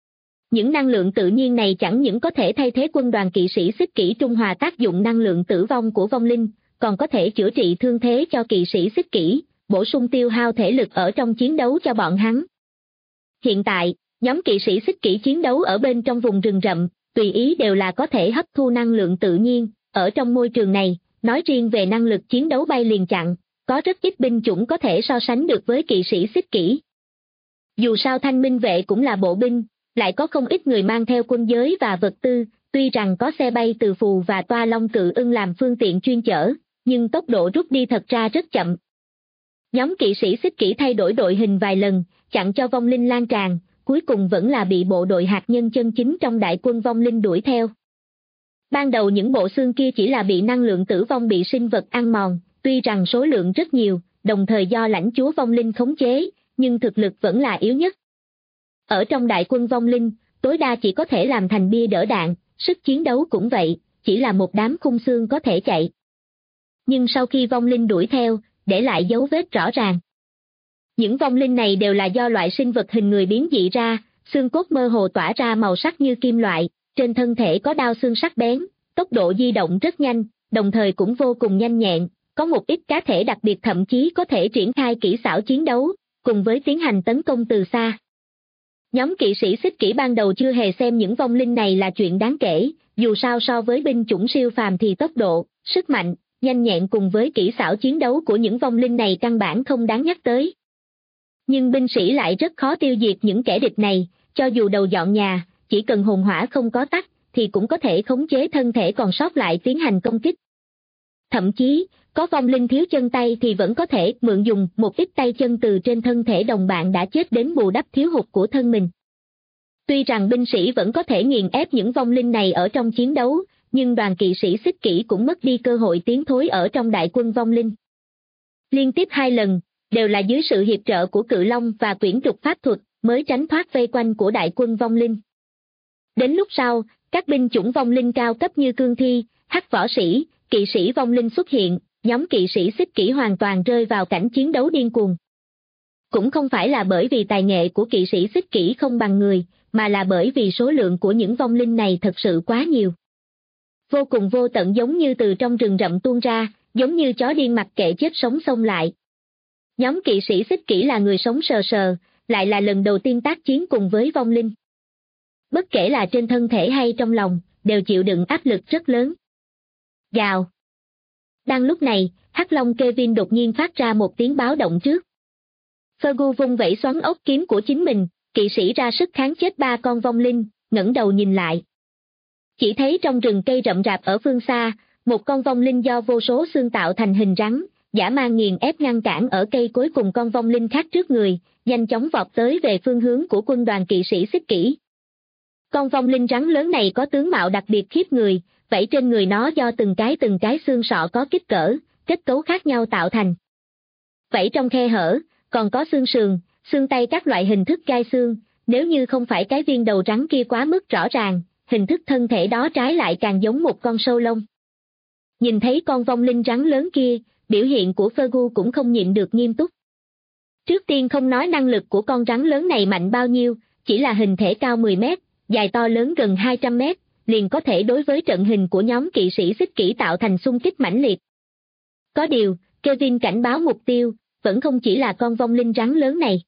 B: Những năng lượng tự nhiên này chẳng những có thể thay thế quân đoàn kỵ sĩ xích kỷ trung hòa tác dụng năng lượng tử vong của vong linh, còn có thể chữa trị thương thế cho kỵ sĩ xích kỷ, bổ sung tiêu hao thể lực ở trong chiến đấu cho bọn hắn. Hiện tại, nhóm kỵ sĩ xích kỷ chiến đấu ở bên trong vùng rừng rậm, tùy ý đều là có thể hấp thu năng lượng tự nhiên, ở trong môi trường này, nói riêng về năng lực chiến đấu bay liền chặn, có rất ít binh chủng có thể so sánh được với kỵ sĩ xích kỷ. Dù sao thanh minh vệ cũng là bộ binh, lại có không ít người mang theo quân giới và vật tư, tuy rằng có xe bay từ phù và toa long cự ưng làm phương tiện chuyên chở, nhưng tốc độ rút đi thật ra rất chậm. Nhóm kỵ sĩ xích kỷ thay đổi đội hình vài lần, chặn cho vong linh lan tràn, cuối cùng vẫn là bị bộ đội hạt nhân chân chính trong đại quân vong linh đuổi theo. Ban đầu những bộ xương kia chỉ là bị năng lượng tử vong bị sinh vật ăn mòn, tuy rằng số lượng rất nhiều, đồng thời do lãnh chúa vong linh khống chế, nhưng thực lực vẫn là yếu nhất. Ở trong đại quân vong linh, tối đa chỉ có thể làm thành bia đỡ đạn, sức chiến đấu cũng vậy, chỉ là một đám khung xương có thể chạy. Nhưng sau khi vong linh đuổi theo, để lại dấu vết rõ ràng. Những vong linh này đều là do loại sinh vật hình người biến dị ra, xương cốt mơ hồ tỏa ra màu sắc như kim loại, trên thân thể có đao xương sắc bén, tốc độ di động rất nhanh, đồng thời cũng vô cùng nhanh nhẹn, có một ít cá thể đặc biệt thậm chí có thể triển khai kỹ xảo chiến đấu, cùng với tiến hành tấn công từ xa. Nhóm kỵ sĩ xích kỷ ban đầu chưa hề xem những vong linh này là chuyện đáng kể, dù sao so với binh chủng siêu phàm thì tốc độ, sức mạnh, nhanh nhẹn cùng với kỹ xảo chiến đấu của những vong linh này căn bản không đáng nhắc tới. Nhưng binh sĩ lại rất khó tiêu diệt những kẻ địch này, cho dù đầu dọn nhà, chỉ cần hồn hỏa không có tắt, thì cũng có thể khống chế thân thể còn sót lại tiến hành công kích. Thậm chí, có vong linh thiếu chân tay thì vẫn có thể mượn dùng một ít tay chân từ trên thân thể đồng bạn đã chết đến bù đắp thiếu hụt của thân mình. Tuy rằng binh sĩ vẫn có thể nghiền ép những vong linh này ở trong chiến đấu, nhưng đoàn kỵ sĩ xích kỷ cũng mất đi cơ hội tiến thối ở trong đại quân vong linh. Liên tiếp 2 lần, đều là dưới sự hiệp trợ của Cự Long và quyển trục pháp thuật, mới tránh thoát vây quanh của đại quân vong linh. Đến lúc sau, các binh chủng vong linh cao cấp như cương thi, hắc võ sĩ, kỵ sĩ vong linh xuất hiện, nhóm kỵ sĩ xích kỷ hoàn toàn rơi vào cảnh chiến đấu điên cuồng. Cũng không phải là bởi vì tài nghệ của kỵ sĩ xích kỷ không bằng người, mà là bởi vì số lượng của những vong linh này thật sự quá nhiều. Vô cùng vô tận, giống như từ trong rừng rậm tuôn ra, giống như chó điên mặc kệ chết sống xông lại. Nhóm kỵ sĩ xích kỷ là người sống sờ sờ, lại là lần đầu tiên tác chiến cùng với vong linh. Bất kể là trên thân thể hay trong lòng, đều chịu đựng áp lực rất lớn. Gào. Đang lúc này, Hắc Long Kevin đột nhiên phát ra một tiếng báo động trước. Fergus vung vẩy xoắn ốc kiếm của chính mình, kỵ sĩ ra sức kháng chết 3 con vong linh, ngẩng đầu nhìn lại. Chỉ thấy trong rừng cây rậm rạp ở phương xa, một con vong linh do vô số xương tạo thành hình rắn, dã man nghiền ép ngăn cản ở cây cối cùng con vong linh khác trước người, nhanh chóng vọt tới về phương hướng của quân đoàn kỵ sĩ xích kỷ. Con vong linh rắn lớn này có tướng mạo đặc biệt khiếp người, vảy trên người nó do từng cái xương sọ có kích cỡ, kết cấu khác nhau tạo thành. Vảy trong khe hở, còn có xương sườn, xương tay các loại hình thức gai xương, nếu như không phải cái viên đầu rắn kia quá mức rõ ràng, hình thức thân thể đó trái lại càng giống một con sâu lông. Nhìn thấy con vong linh rắn lớn kia, biểu hiện của Fergus cũng không nhịn được nghiêm túc. Trước tiên không nói năng lực của con rắn lớn này mạnh bao nhiêu, chỉ là hình thể cao 10 mét, dài to lớn gần 200 mét, liền có thể đối với trận hình của nhóm kỵ sĩ xích kỷ tạo thành xung kích mãnh liệt. Có điều, Kevin cảnh báo mục tiêu, vẫn không chỉ là con vong linh rắn lớn này.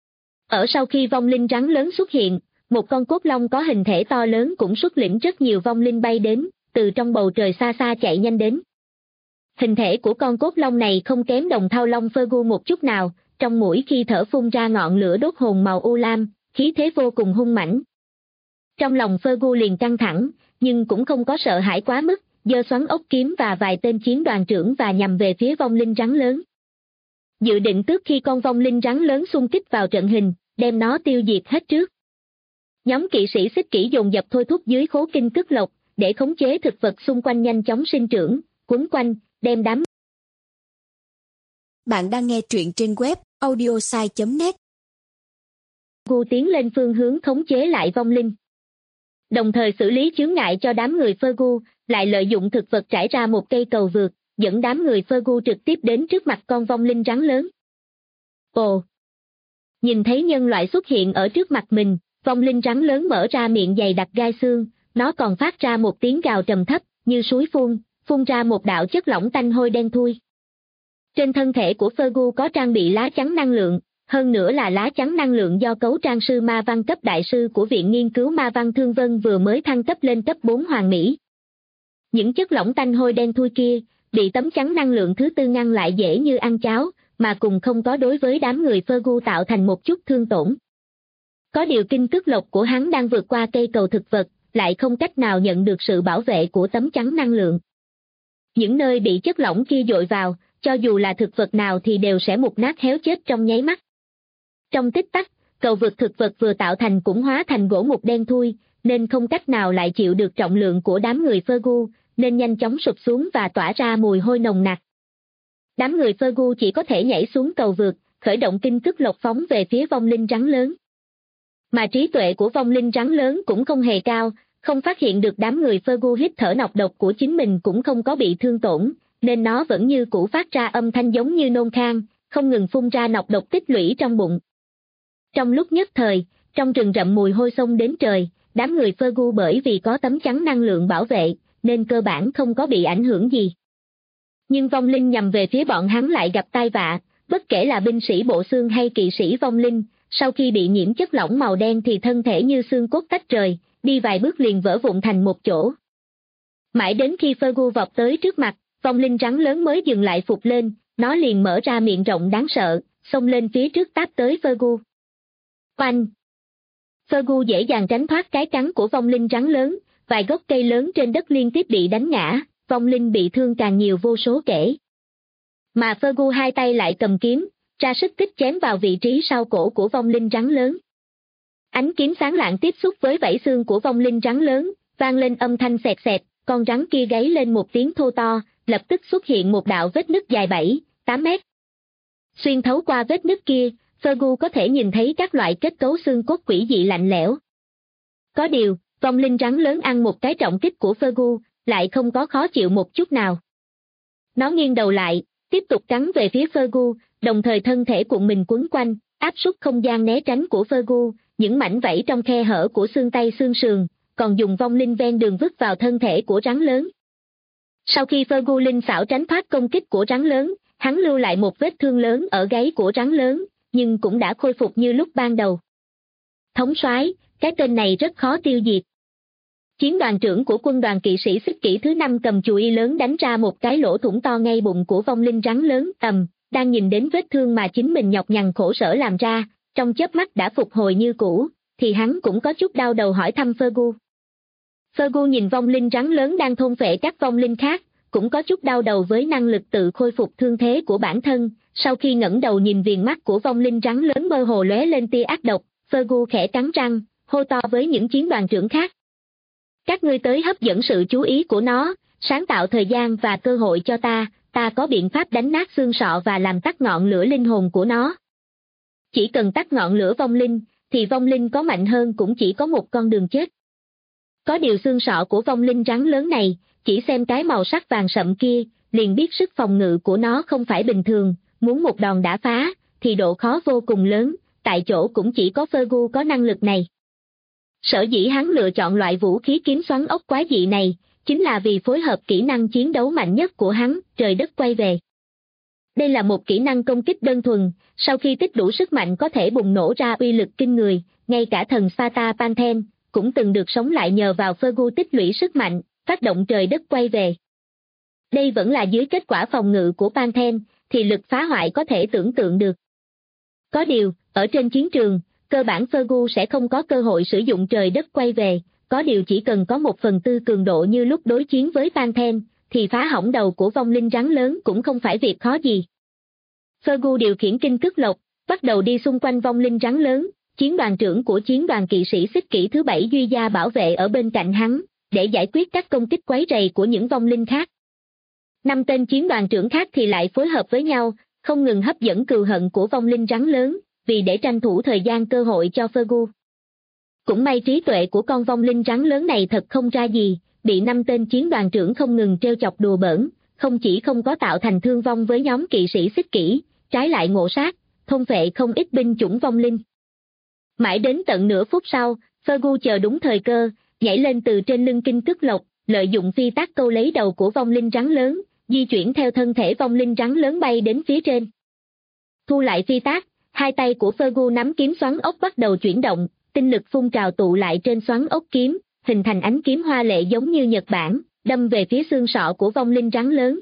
B: Ở sau khi vong linh rắn lớn xuất hiện, một con cốt long có hình thể to lớn cũng xuất lĩnh rất nhiều vong linh bay đến, từ trong bầu trời xa xa chạy nhanh đến. Hình thể của con cốt long này không kém đồng thao long Fergus một chút nào, trong mũi khi thở phun ra ngọn lửa đốt hồn màu u lam, khí thế vô cùng hung mãnh. Trong lòng Fergus liền căng thẳng, nhưng cũng không có sợ hãi quá mức, giơ xoắn ốc kiếm và vài tên chiến đoàn trưởng và nhằm về phía vong linh rắn lớn. Dự định trước khi con vong linh rắn lớn xung kích vào trận hình, đem nó tiêu diệt hết trước. Nhóm kỵ sĩ xích kỷ dồn dập thôi thúc dưới khố kinh cức lộc, để khống chế thực vật xung quanh nhanh chóng sinh trưởng, quấn quanh, đem đám.
C: Bạn đang nghe truyện trên web audiosai.net.
B: Gu tiến lên phương hướng khống chế lại vong linh. Đồng thời xử lý chướng ngại cho đám người Fergus, lại lợi dụng thực vật trải ra một cây cầu vượt, dẫn đám người Fergus trực tiếp đến trước mặt con vong linh rắn lớn. Ồ! Nhìn thấy nhân loại xuất hiện ở trước mặt mình, vong linh rắn lớn mở ra miệng dày đặc gai xương, nó còn phát ra một tiếng gào trầm thấp, như suối phun ra một đạo chất lỏng tanh hôi đen thui. Trên thân thể của Fergus có trang bị lá chắn năng lượng, hơn nữa là lá chắn năng lượng do cấu trang sư ma văn cấp đại sư của Viện Nghiên cứu Ma văn Thương Vân vừa mới thăng cấp lên cấp 4 hoàn mỹ. Những chất lỏng tanh hôi đen thui kia, bị tấm chắn năng lượng thứ 4 ngăn lại dễ như ăn cháo, mà cùng không có đối với đám người Fergus tạo thành một chút thương tổn. Có điều kinh cức lộc của hắn đang vượt qua cây cầu thực vật, lại không cách nào nhận được sự bảo vệ của tấm chắn năng lượng. Những nơi bị chất lỏng kia dội vào, cho dù là thực vật nào thì đều sẽ mục nát héo chết trong nháy mắt. Trong tích tắc, cầu vượt thực vật vừa tạo thành cũng hóa thành gỗ mục đen thui, nên không cách nào lại chịu được trọng lượng của đám người Fergus, nên nhanh chóng sụp xuống và tỏa ra mùi hôi nồng nặc. Đám người Fergus chỉ có thể nhảy xuống cầu vượt, khởi động kinh cức lộc phóng về phía vong linh rắn lớn. Mà trí tuệ của vong linh rắn lớn cũng không hề cao, không phát hiện được đám người Fergus hít thở nọc độc của chính mình cũng không có bị thương tổn, nên nó vẫn như cũ phát ra âm thanh giống như nôn khan, không ngừng phun ra nọc độc tích lũy trong bụng. Trong lúc nhất thời, trong rừng rậm mùi hôi xông đến trời, đám người Fergus bởi vì có tấm chắn năng lượng bảo vệ, nên cơ bản không có bị ảnh hưởng gì. Nhưng vong linh nhằm về phía bọn hắn lại gặp tai vạ, bất kể là binh sĩ bộ xương hay kỵ sĩ vong linh, sau khi bị nhiễm chất lỏng màu đen thì thân thể như xương cốt tách rời, đi vài bước liền vỡ vụn thành một chỗ. Mãi đến khi Fergus vọt tới trước mặt, vong linh rắn lớn mới dừng lại phục lên, nó liền mở ra miệng rộng đáng sợ, xông lên phía trước táp tới Fergus. Oanh! Fergus dễ dàng tránh thoát cái cắn của vong linh rắn lớn, vài gốc cây lớn trên đất liên tiếp bị đánh ngã, vong linh bị thương càng nhiều vô số kể. Mà Fergus hai tay lại cầm kiếm, ra sức kích chém vào vị trí sau cổ của vong linh rắn lớn. Ánh kiếm sáng lạng tiếp xúc với vảy xương của vong linh rắn lớn, vang lên âm thanh xẹt xẹt, con rắn kia gáy lên một tiếng thô to, lập tức xuất hiện một đạo vết nứt dài 7-8 mét. Xuyên thấu qua vết nứt kia, Fergus có thể nhìn thấy các loại kết cấu xương cốt quỷ dị lạnh lẽo. Có điều, vong linh rắn lớn ăn một cái trọng kích của Fergus, lại không có khó chịu một chút nào. Nó nghiêng đầu lại, tiếp tục cắn về phía Fergus, đồng thời thân thể cuộn mình quấn quanh, áp suất không gian né tránh của Fergus, những mảnh vảy trong khe hở của xương tay xương sườn, còn dùng vong linh ven đường vứt vào thân thể của rắn lớn. Sau khi Fergus linh xảo tránh thoát công kích của rắn lớn, hắn lưu lại một vết thương lớn ở gáy của rắn lớn, nhưng cũng đã khôi phục như lúc ban đầu. Thống soái, cái tên này rất khó tiêu diệt. Chiến đoàn trưởng của quân đoàn kỵ sĩ xích kỷ thứ 5 cầm chùy lớn đánh ra một cái lỗ thủng to ngay bụng của vong linh rắn lớn, đang nhìn đến vết thương mà chính mình nhọc nhằn khổ sở làm ra, trong chớp mắt đã phục hồi như cũ, thì hắn cũng có chút đau đầu hỏi thăm Fergus. Fergus nhìn vong linh rắn lớn đang thôn phệ các vong linh khác, cũng có chút đau đầu với năng lực tự khôi phục thương thế của bản thân, sau khi ngẩng đầu nhìn viền mắt của vong linh rắn lớn mơ hồ lóe lên tia ác độc, Fergus khẽ cắn răng, hô to với những chiến đoàn trưởng khác. Các ngươi tới hấp dẫn sự chú ý của nó, sáng tạo thời gian và cơ hội cho ta có biện pháp đánh nát xương sọ và làm tắt ngọn lửa linh hồn của nó. Chỉ cần tắt ngọn lửa vong linh, thì vong linh có mạnh hơn cũng chỉ có một con đường chết. Có điều xương sọ của vong linh rắn lớn này, chỉ xem cái màu sắc vàng sậm kia, liền biết sức phòng ngự của nó không phải bình thường, muốn một đòn đã phá, thì độ khó vô cùng lớn, tại chỗ cũng chỉ có Fergus có năng lực này. Sở dĩ hắn lựa chọn loại vũ khí kiếm xoắn ốc quái dị này, chính là vì phối hợp kỹ năng chiến đấu mạnh nhất của hắn, trời đất quay về. Đây là một kỹ năng công kích đơn thuần, sau khi tích đủ sức mạnh có thể bùng nổ ra uy lực kinh người, ngay cả thần Sparta Panthen cũng từng được sống lại nhờ vào Fergus tích lũy sức mạnh, phát động trời đất quay về. Đây vẫn là dưới kết quả phòng ngự của Panthen, thì lực phá hoại có thể tưởng tượng được. Có điều, ở trên chiến trường, cơ bản Fergus sẽ không có cơ hội sử dụng trời đất quay về, có điều chỉ cần có 1/4 cường độ như lúc đối chiến với Panthen, thì phá hỏng đầu của vong linh rắn lớn cũng không phải việc khó gì. Fergus điều khiển kinh cước lộc, bắt đầu đi xung quanh vong linh rắn lớn, chiến đoàn trưởng của chiến đoàn kỵ sĩ xích kỷ thứ 7 Duy Gia bảo vệ ở bên cạnh hắn, để giải quyết các công kích quấy rầy của những vong linh khác. 5 tên chiến đoàn trưởng khác thì lại phối hợp với nhau, không ngừng hấp dẫn cừu hận của vong linh rắn lớn, vì để tranh thủ thời gian cơ hội cho Fergus. Cũng may trí tuệ của con vong linh rắn lớn này thật không ra gì, bị 5 tên chiến đoàn trưởng không ngừng trêu chọc đùa bỡn, không chỉ không có tạo thành thương vong với nhóm kỵ sĩ xích kỷ, trái lại ngộ sát, thôn phệ không ít binh chủng vong linh. Mãi đến tận nửa phút sau, Fergus chờ đúng thời cơ, nhảy lên từ trên lưng kinh cước lộc, lợi dụng phi tác câu lấy đầu của vong linh rắn lớn, di chuyển theo thân thể vong linh rắn lớn bay đến phía trên. Thu lại phi tác, hai tay của Fergus nắm kiếm xoắn ốc bắt đầu chuyển động, tinh lực phun trào tụ lại trên xoắn ốc kiếm, hình thành ánh kiếm hoa lệ giống như Nhật Bản, đâm về phía xương sọ của vong linh rắn lớn.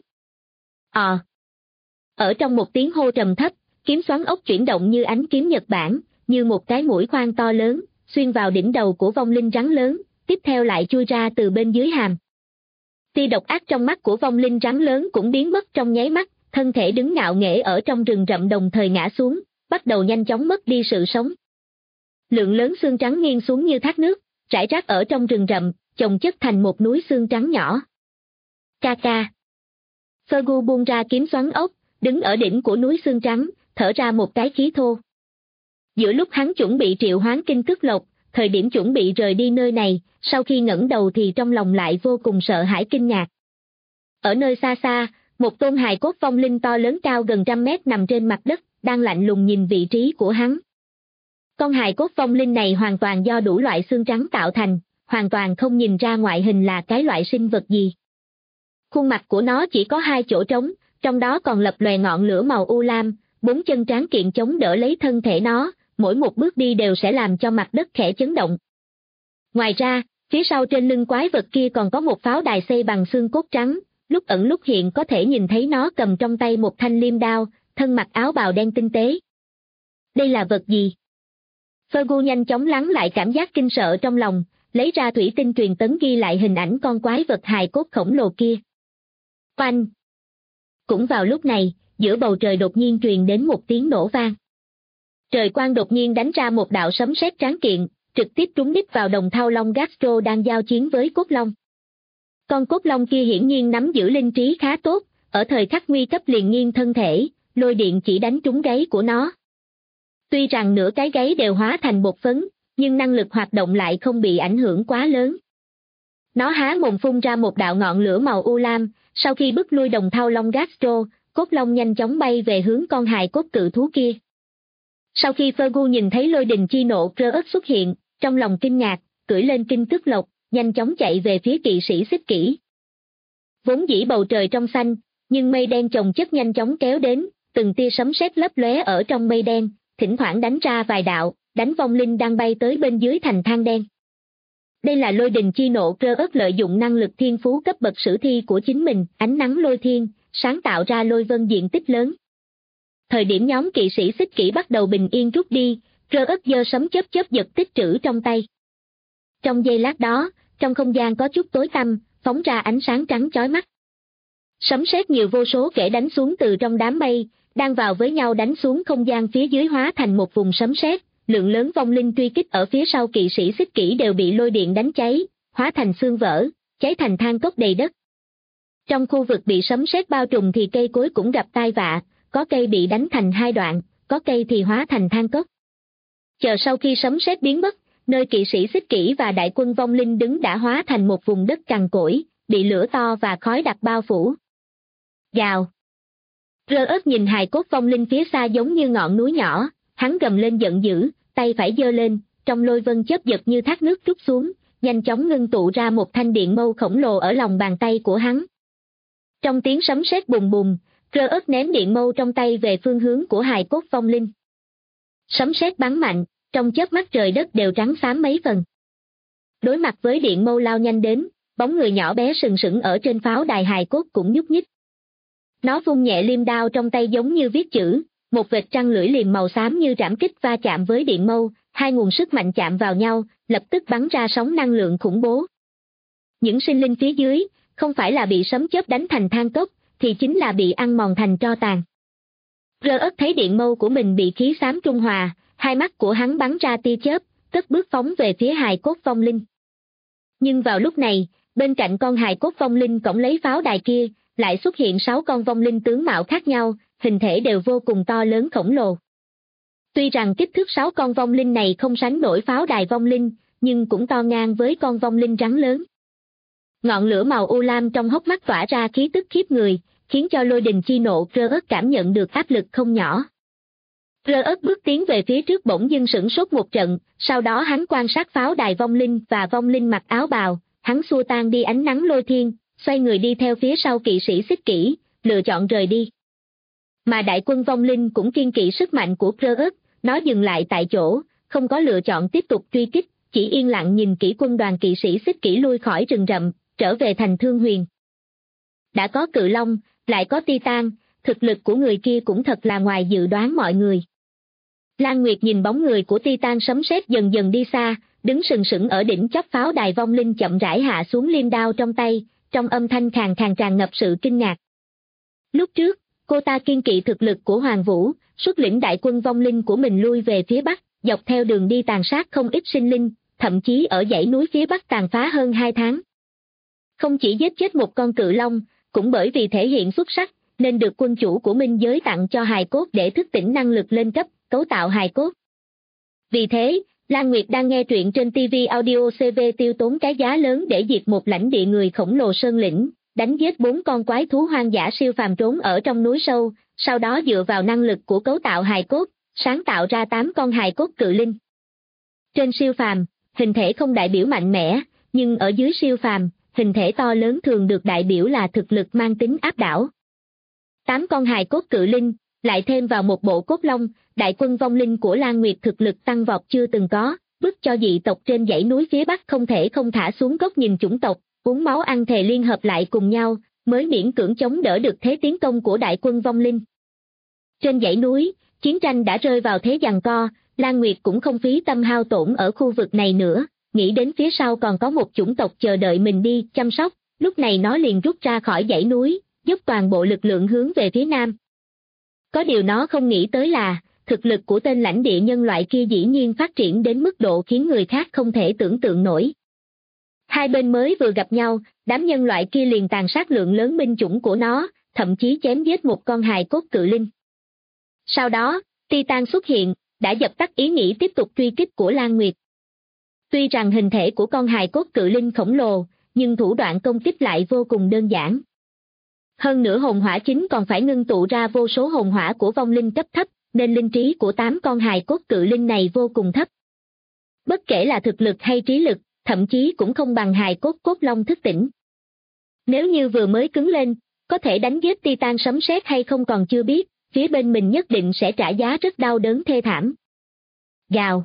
B: Ở trong một tiếng hô trầm thấp, kiếm xoắn ốc chuyển động như ánh kiếm Nhật Bản, như một cái mũi khoan to lớn, xuyên vào đỉnh đầu của vong linh rắn lớn, tiếp theo lại chui ra từ bên dưới hàm. Tia độc ác trong mắt của vong linh rắn lớn cũng biến mất trong nháy mắt, thân thể đứng ngạo nghễ ở trong rừng rậm đồng thời ngã xuống, bắt đầu nhanh chóng mất đi sự sống. Lượng lớn xương trắng nghiêng xuống như thác nước, rải rác ở trong rừng rậm, chồng chất thành một núi xương trắng nhỏ. Ca. Fergus buông ra kiếm xoắn ốc, đứng ở đỉnh của núi xương trắng, thở ra một cái khí thô. Giữa lúc hắn chuẩn bị triệu hoán kinh cước lộc, thời điểm chuẩn bị rời đi nơi này, sau khi ngẩng đầu thì trong lòng lại vô cùng sợ hãi kinh ngạc. Ở nơi xa xa, một tôn hài cốt vong linh to lớn cao gần 100 mét nằm trên mặt đất, đang lạnh lùng nhìn vị trí của hắn. Con hài cốt vong linh này hoàn toàn do đủ loại xương trắng tạo thành, hoàn toàn không nhìn ra ngoại hình là cái loại sinh vật gì. Khuôn mặt của nó chỉ có 2 chỗ trống, trong đó còn lập lòe ngọn lửa màu u lam, 4 chân tráng kiện chống đỡ lấy thân thể nó, mỗi một bước đi đều sẽ làm cho mặt đất khẽ chấn động. Ngoài ra, phía sau trên lưng quái vật kia còn có một pháo đài xây bằng xương cốt trắng, lúc ẩn lúc hiện có thể nhìn thấy nó cầm trong tay một thanh liêm đao, thân mặc áo bào đen tinh tế. Đây là vật gì? Fergus nhanh chóng lắng lại cảm giác kinh sợ trong lòng, lấy ra thủy tinh truyền tấn ghi lại hình ảnh con quái vật hài cốt khổng lồ kia. Oanh! Cũng vào lúc này, giữa bầu trời đột nhiên truyền đến một tiếng nổ vang. Trời quang đột nhiên đánh ra một đạo sấm sét tráng kiện, trực tiếp trúng đích vào đồng thau long Gastro đang giao chiến với cốt long. Con cốt long kia hiển nhiên nắm giữ linh trí khá tốt, ở thời khắc nguy cấp liền nghiêng thân thể, lôi điện chỉ đánh trúng gáy của nó. Tuy rằng nửa cái gáy đều hóa thành bột phấn, nhưng năng lực hoạt động lại không bị ảnh hưởng quá lớn. Nó há mồm phun ra một đạo ngọn lửa màu u lam, sau khi bức lui đồng thau long Gastro, cốt long nhanh chóng bay về hướng con hài cốt cự thú kia. Sau khi Fergus nhìn thấy lôi đình chi nộ Kreuth xuất hiện, trong lòng kinh ngạc, cưỡi lên kinh tức lộc, nhanh chóng chạy về phía kỵ sĩ xích kỷ. Vốn dĩ bầu trời trong xanh, nhưng mây đen chồng chất nhanh chóng kéo đến, từng tia sấm sét lấp lóe ở trong mây đen, thỉnh thoảng đánh ra vài đạo, đánh vong linh đang bay tới bên dưới thành than đen. Đây là lôi đình chi nộ Kreuth lợi dụng năng lực thiên phú cấp bậc sử thi của chính mình, ánh nắng lôi thiên, sáng tạo ra lôi vân diện tích lớn. Thời điểm nhóm kỵ sĩ xích kỷ bắt đầu bình yên rút đi, Kreuth giơ sấm chớp chớp giật tích trữ trong tay. Trong giây lát đó, trong không gian có chút tối tăm, phóng ra ánh sáng trắng chói mắt. Sấm sét nhiều vô số kể đánh xuống từ trong đám mây, đang vào với nhau đánh xuống không gian phía dưới hóa thành một vùng sấm sét, lượng lớn vong linh truy kích ở phía sau kỵ sĩ xích kỷ đều bị lôi điện đánh cháy, hóa thành xương vỡ, cháy thành than cốc đầy đất. Trong khu vực bị sấm sét bao trùm thì cây cối cũng gặp tai vạ, có cây bị đánh thành hai đoạn, có cây thì hóa thành than cốc. Chờ sau khi sấm sét biến mất, nơi kỵ sĩ xích kỷ và đại quân vong linh đứng đã hóa thành một vùng đất cằn cỗi, bị lửa to và khói đặc bao phủ. Gào! Kreuth nhìn hài cốt vong linh phía xa giống như ngọn núi nhỏ, hắn gầm lên giận dữ, tay phải giơ lên, trong lôi vân chớp giật như thác nước trút xuống, nhanh chóng ngưng tụ ra một thanh điện mâu khổng lồ ở lòng bàn tay của hắn. Trong tiếng sấm sét bùng bùng, Kreuth ném điện mâu trong tay về phương hướng của hài cốt vong linh. Sấm sét bắn mạnh, trong chớp mắt trời đất đều trắng xám mấy phần. Đối mặt với điện mâu lao nhanh đến, bóng người nhỏ bé sừng sững ở trên pháo đài hài cốt cũng nhúc nhích. Nó vung nhẹ liêm đao trong tay giống như viết chữ, một vệt trăng lưỡi liềm màu xám như trảm kích va chạm với điện mâu, hai nguồn sức mạnh chạm vào nhau, lập tức bắn ra sóng năng lượng khủng bố. Những sinh linh phía dưới, không phải là bị sấm chớp đánh thành than cốc, thì chính là bị ăn mòn thành tro tàn. Kreuth thấy điện mâu của mình bị khí xám trung hòa, hai mắt của hắn bắn ra tia chớp, cất bước phóng về phía hài cốt vong linh. Nhưng vào lúc này, bên cạnh con hài cốt vong linh cõng lấy pháo đài kia, lại xuất hiện 6 con vong linh tướng mạo khác nhau, hình thể đều vô cùng to lớn khổng lồ. Tuy rằng kích thước 6 con vong linh này không sánh nổi pháo đài vong linh, nhưng cũng to ngang với con vong linh rắn lớn. Ngọn lửa màu u lam trong hốc mắt tỏa ra khí tức khiếp người, khiến cho lôi đình chi nộ Kreuth cảm nhận được áp lực không nhỏ. Kreuth bước tiến về phía trước bỗng dưng sửng sốt một trận, sau đó hắn quan sát pháo đài vong linh và vong linh mặc áo bào, hắn xua tan đi ánh nắng lôi thiên, xoay người đi theo phía sau kỵ sĩ xích kỷ, lựa chọn rời đi. Mà đại quân vong linh cũng kiên kỵ sức mạnh của Kreuth, nó dừng lại tại chỗ, không có lựa chọn tiếp tục truy kích, chỉ yên lặng nhìn kỹ quân đoàn kỵ sĩ xích kỷ lui khỏi rừng rậm, trở về thành Thương Huyền. Đã có cự long, lại có Titan, thực lực của người kia cũng thật là ngoài dự đoán mọi người. Lan Nguyệt nhìn bóng người của Titan sấm sét dần dần đi xa, đứng sừng sững ở đỉnh chóp pháo đài vong linh chậm rãi hạ xuống liêm đao trong tay, trong âm thanh khàn khàn tràn ngập sự kinh ngạc. Lúc trước, cô ta kiên kỵ thực lực của Hoàng Vũ, xuất lĩnh đại quân vong linh của mình lui về phía Bắc, dọc theo đường đi tàn sát không ít sinh linh, thậm chí ở dãy núi phía Bắc tàn phá hơn 2 tháng. Không chỉ giết chết một con cự long, cũng bởi vì thể hiện xuất sắc, nên được quân chủ của minh giới tặng cho hài cốt để thức tỉnh năng lực lên cấp, cấu tạo hài cốt. Vì thế, Lan Nguyệt đang nghe truyện trên TV Audio CV tiêu tốn cái giá lớn để diệt một lãnh địa người khổng lồ sơn lĩnh, đánh giết 4 con quái thú hoang dã siêu phàm trốn ở trong núi sâu, sau đó dựa vào năng lực của cấu tạo hài cốt, sáng tạo ra 8 con hài cốt cự linh. Trên siêu phàm, hình thể không đại biểu mạnh mẽ, nhưng ở dưới siêu phàm, hình thể to lớn thường được đại biểu là thực lực mang tính áp đảo. 8 con hài cốt cự linh, lại thêm vào một bộ cốt long, đại quân vong linh của Lan Nguyệt thực lực tăng vọt chưa từng có, bức cho dị tộc trên dãy núi phía Bắc không thể không thả xuống góc nhìn chủng tộc, uống máu ăn thề liên hợp lại cùng nhau, mới miễn cưỡng chống đỡ được thế tiến công của đại quân vong linh. Trên dãy núi, chiến tranh đã rơi vào thế giằng co, Lan Nguyệt cũng không phí tâm hao tổn ở khu vực này nữa, nghĩ đến phía sau còn có một chủng tộc chờ đợi mình đi chăm sóc, lúc này nó liền rút ra khỏi dãy núi, dốc toàn bộ lực lượng hướng về phía nam. Có điều nó không nghĩ tới là, thực lực của tên lãnh địa nhân loại kia dĩ nhiên phát triển đến mức độ khiến người khác không thể tưởng tượng nổi. Hai bên mới vừa gặp nhau, đám nhân loại kia liền tàn sát lượng lớn binh chủng của nó, thậm chí chém giết một con hài cốt cự linh. Sau đó, Titan xuất hiện, đã dập tắt ý nghĩ tiếp tục truy kích của Lan Nguyệt. Tuy rằng hình thể của con hài cốt cự linh khổng lồ, nhưng thủ đoạn công kích lại vô cùng đơn giản. Hơn nữa hồn hỏa chính còn phải ngưng tụ ra vô số hồn hỏa của vong linh cấp thấp, nên linh trí của 8 con hài cốt cự linh này vô cùng thấp. Bất kể là thực lực hay trí lực, thậm chí cũng không bằng hài cốt cốt long thức tỉnh. Nếu như vừa mới cứng lên, có thể đánh giết Titan sấm sét hay không còn chưa biết, phía bên mình nhất định sẽ trả giá rất đau đớn thê thảm. Gào.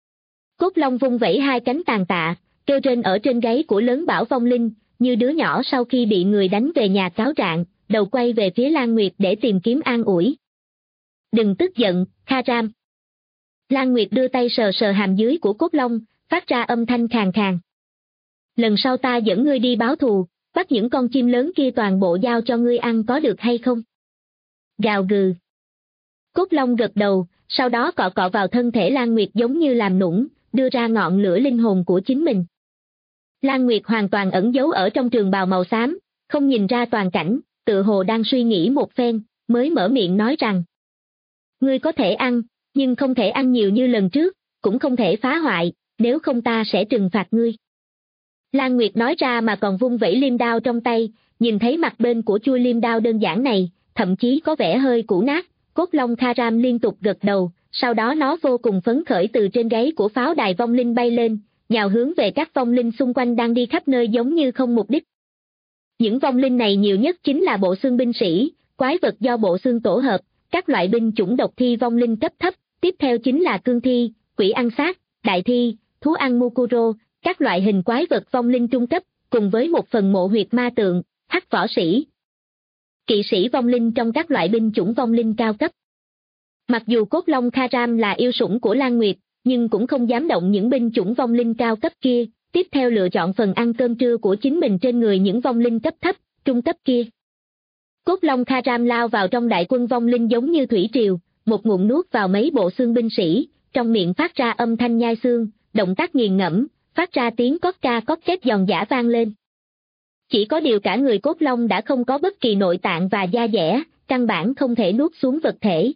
B: Cốt long vung vẩy hai cánh tàn tạ, kêu rên ở trên gáy của lớn bảo vong linh, như đứa nhỏ sau khi bị người đánh về nhà cáo trạng, đầu quay về phía Lan Nguyệt để tìm kiếm an ủi. Đừng tức giận, Kharam. Lan Nguyệt đưa tay sờ sờ hàm dưới của cốt long, phát ra âm thanh khàn khàn. Lần sau ta dẫn ngươi đi báo thù, bắt những con chim lớn kia toàn bộ giao cho ngươi ăn có được hay không? Gào gừ. Cốt long gật đầu, sau đó cọ cọ vào thân thể Lan Nguyệt giống như làm nũng, đưa ra ngọn lửa linh hồn của chính mình. Lan Nguyệt hoàn toàn ẩn giấu ở trong trường bào màu xám, không nhìn ra toàn cảnh, tự hồ đang suy nghĩ một phen, mới mở miệng nói rằng: ngươi có thể ăn, nhưng không thể ăn nhiều như lần trước, cũng không thể phá hoại, nếu không ta sẽ trừng phạt ngươi. Lan Nguyệt nói ra mà còn vung vẩy liêm đao trong tay, nhìn thấy mặt bên của chuôi liêm đao đơn giản này, thậm chí có vẻ hơi cũ nát, cốt long Kharam liên tục gật đầu, sau đó nó vô cùng phấn khởi từ trên gáy của pháo đài vong linh bay lên, nhào hướng về các vong linh xung quanh đang đi khắp nơi giống như không mục đích. Những vong linh này nhiều nhất chính là bộ xương binh sĩ, quái vật do bộ xương tổ hợp, các loại binh chủng độc thi vong linh cấp thấp, tiếp theo chính là cương thi, quỷ ăn xác, đại thi, thú ăn Mukuro, các loại hình quái vật vong linh trung cấp, cùng với một phần mộ huyệt ma tượng, hắc võ sĩ, kỵ sĩ vong linh trong các loại binh chủng vong linh cao cấp. Mặc dù cốt long Kharam là yêu sủng của Lan Nguyệt, nhưng cũng không dám động những binh chủng vong linh cao cấp kia, tiếp theo lựa chọn phần ăn cơm trưa của chính mình trên người những vong linh cấp thấp, trung cấp kia. Cốt long Kharam lao vào trong đại quân vong linh giống như thủy triều, một ngụm nuốt vào mấy bộ xương binh sĩ, trong miệng phát ra âm thanh nhai xương, động tác nghiền ngẫm, phát ra tiếng cót ca cót két giòn giã vang lên. Chỉ có điều cả người cốt long đã không có bất kỳ nội tạng và da dẻ, căn bản không thể nuốt xuống vật thể.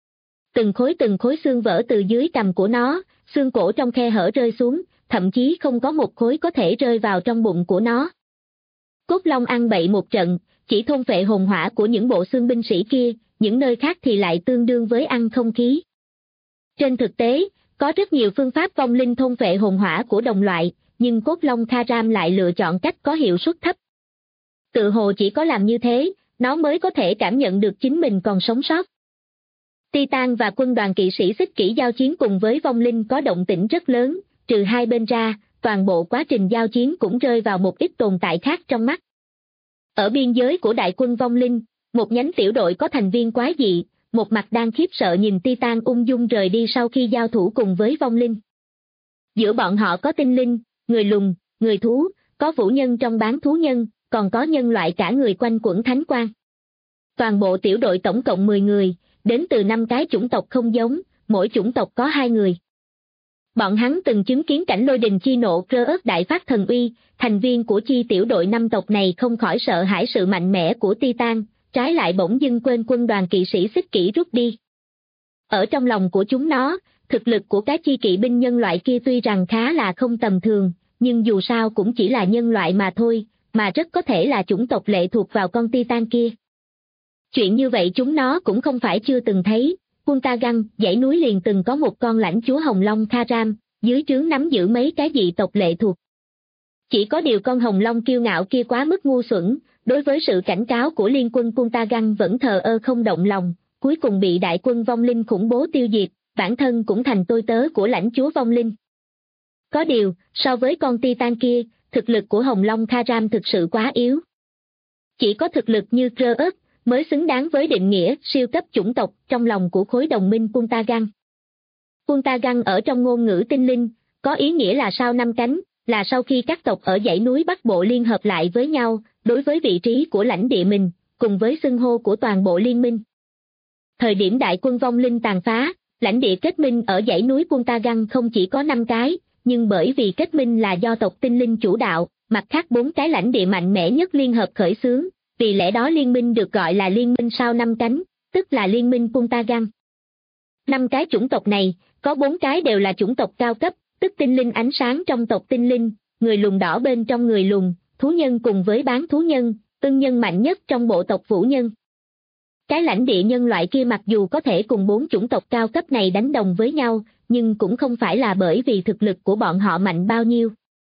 B: Từng khối xương vỡ từ dưới cằm của nó, xương cổ trong khe hở rơi xuống, thậm chí không có một khối có thể rơi vào trong bụng của nó. Cốt long ăn bậy một trận, chỉ thôn phệ hồn hỏa của những bộ xương binh sĩ kia, những nơi khác thì lại tương đương với ăn không khí. Trên thực tế, có rất nhiều phương pháp vong linh thôn phệ hồn hỏa của đồng loại, nhưng cốt long Kharam lại lựa chọn cách có hiệu suất thấp. Tự hồ chỉ có làm như thế, nó mới có thể cảm nhận được chính mình còn sống sót. Titan và quân đoàn kỵ sĩ xích kỷ giao chiến cùng với vong linh có động tĩnh rất lớn, trừ hai bên ra, toàn bộ quá trình giao chiến cũng rơi vào một ít tồn tại khác trong mắt. Ở biên giới của đại quân vong linh, một nhánh tiểu đội có thành viên quái dị, một mặt đang khiếp sợ nhìn Titan ung dung rời đi sau khi giao thủ cùng với vong linh. Giữa bọn họ có tinh linh, người lùn, người thú, có vũ nhân trong bán thú nhân, còn có nhân loại cả người quanh quẩn thánh quang. Toàn bộ tiểu đội tổng cộng 10 người, đến từ 5 cái chủng tộc không giống, mỗi chủng tộc có 2 người. Bọn hắn từng chứng kiến cảnh lôi đình chi nộ cơ ớt đại phát thần uy, thành viên của chi tiểu đội 5 tộc này không khỏi sợ hãi sự mạnh mẽ của Titan, trái lại bỗng dưng quên quân đoàn kỵ sĩ xích kỷ rút đi. Ở trong lòng của chúng nó, thực lực của cái chi kỵ binh nhân loại kia tuy rằng khá là không tầm thường, nhưng dù sao cũng chỉ là nhân loại mà thôi, mà rất có thể là chủng tộc lệ thuộc vào con Titan kia. Chuyện như vậy chúng nó cũng không phải chưa từng thấy, Puntagan, dãy núi liền từng có một con lãnh chúa Hồng Long Kharam, dưới trướng nắm giữ mấy cái dị tộc lệ thuộc. Chỉ có điều con Hồng Long kiêu ngạo kia quá mức ngu xuẩn, đối với sự cảnh cáo của liên quân Puntagan vẫn thờ ơ không động lòng, cuối cùng bị đại quân vong linh khủng bố tiêu diệt, bản thân cũng thành tôi tớ của lãnh chúa vong linh. Có điều, so với con Titan kia, thực lực của Hồng Long Kharam thực sự quá yếu. Chỉ có thực lực như Kreuth mới xứng đáng với định nghĩa siêu cấp chủng tộc trong lòng của khối đồng minh Puntagan. Puntagan ở trong ngôn ngữ tinh linh, có ý nghĩa là sao năm cánh, là sau khi các tộc ở dãy núi Bắc Bộ liên hợp lại với nhau, đối với vị trí của lãnh địa mình, cùng với xưng hô của toàn bộ liên minh. Thời điểm đại quân vong linh tàn phá, lãnh địa kết minh ở dãy núi Punta Găng không chỉ có 5 cái, nhưng bởi vì kết minh là do tộc tinh linh chủ đạo, mặt khác 4 cái lãnh địa mạnh mẽ nhất liên hợp khởi xướng, vì lẽ đó liên minh được gọi là liên minh sao 5 cánh, tức là liên minh Punta Găng. 5 cái chủng tộc này, có 4 cái đều là chủng tộc cao cấp, tức tinh linh ánh sáng trong tộc tinh linh, người lùn đỏ bên trong người lùn, thú nhân cùng với bán thú nhân, ưng nhân mạnh nhất trong bộ tộc vũ nhân. Cái lãnh địa nhân loại kia mặc dù có thể cùng 4 chủng tộc cao cấp này đánh đồng với nhau, nhưng cũng không phải là bởi vì thực lực của bọn họ mạnh bao nhiêu,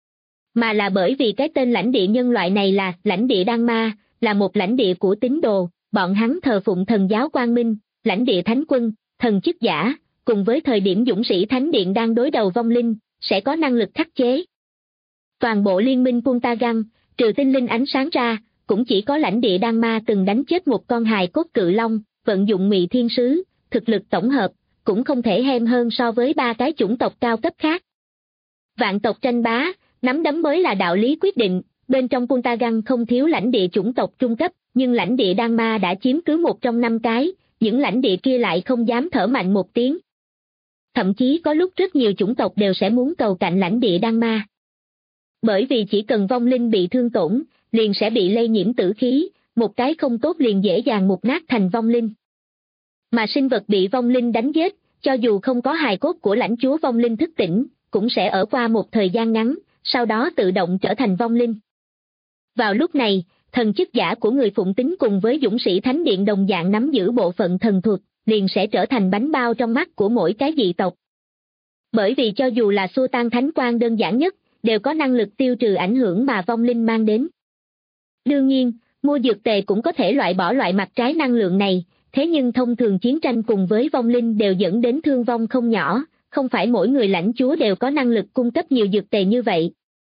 B: mà là bởi vì cái tên lãnh địa nhân loại này là lãnh địa Đan Ma, là một lãnh địa của tín đồ, bọn hắn thờ phụng thần giáo Quang Minh, lãnh địa thánh quân, thần chức giả, cùng với thời điểm dũng sĩ thánh điện đang đối đầu vong linh, sẽ có năng lực khắc chế. Toàn bộ liên minh Punta Găng, trừ tinh linh ánh sáng ra, cũng chỉ có lãnh địa Đan Ma từng đánh chết một con hài cốt cự long, vận dụng Ngụy Thiên Sứ, thực lực tổng hợp, cũng không thể hem hơn so với 3 cái chủng tộc cao cấp khác. Vạn tộc tranh bá, nắm đấm mới là đạo lý quyết định, bên trong Punta Găng không thiếu lãnh địa chủng tộc trung cấp, nhưng lãnh địa Đan Ma đã chiếm cứ 1 trong 5 cái, những lãnh địa kia lại không dám thở mạnh một tiếng. Thậm chí có lúc rất nhiều chủng tộc đều sẽ muốn cầu cạnh lãnh địa Đan Ma. Bởi vì chỉ cần vong linh bị thương tổn, liền sẽ bị lây nhiễm tử khí, một cái không tốt liền dễ dàng mục nát thành vong linh. Mà sinh vật bị vong linh đánh giết, cho dù không có hài cốt của lãnh chúa vong linh thức tỉnh, cũng sẽ ở qua một thời gian ngắn, sau đó tự động trở thành vong linh. Vào lúc này, thần chức giả của người phụng tín cùng với dũng sĩ thánh điện đồng dạng nắm giữ bộ phận thần thuật, liền sẽ trở thành bánh bao trong mắt của mỗi cái dị tộc. Bởi vì cho dù là xua tan thánh quang đơn giản nhất, đều có năng lực tiêu trừ ảnh hưởng mà vong linh mang đến. Đương nhiên, mua dược tề cũng có thể loại bỏ loại mặt trái năng lượng này, thế nhưng thông thường chiến tranh cùng với vong linh đều dẫn đến thương vong không nhỏ, không phải mỗi người lãnh chúa đều có năng lực cung cấp nhiều dược tề như vậy.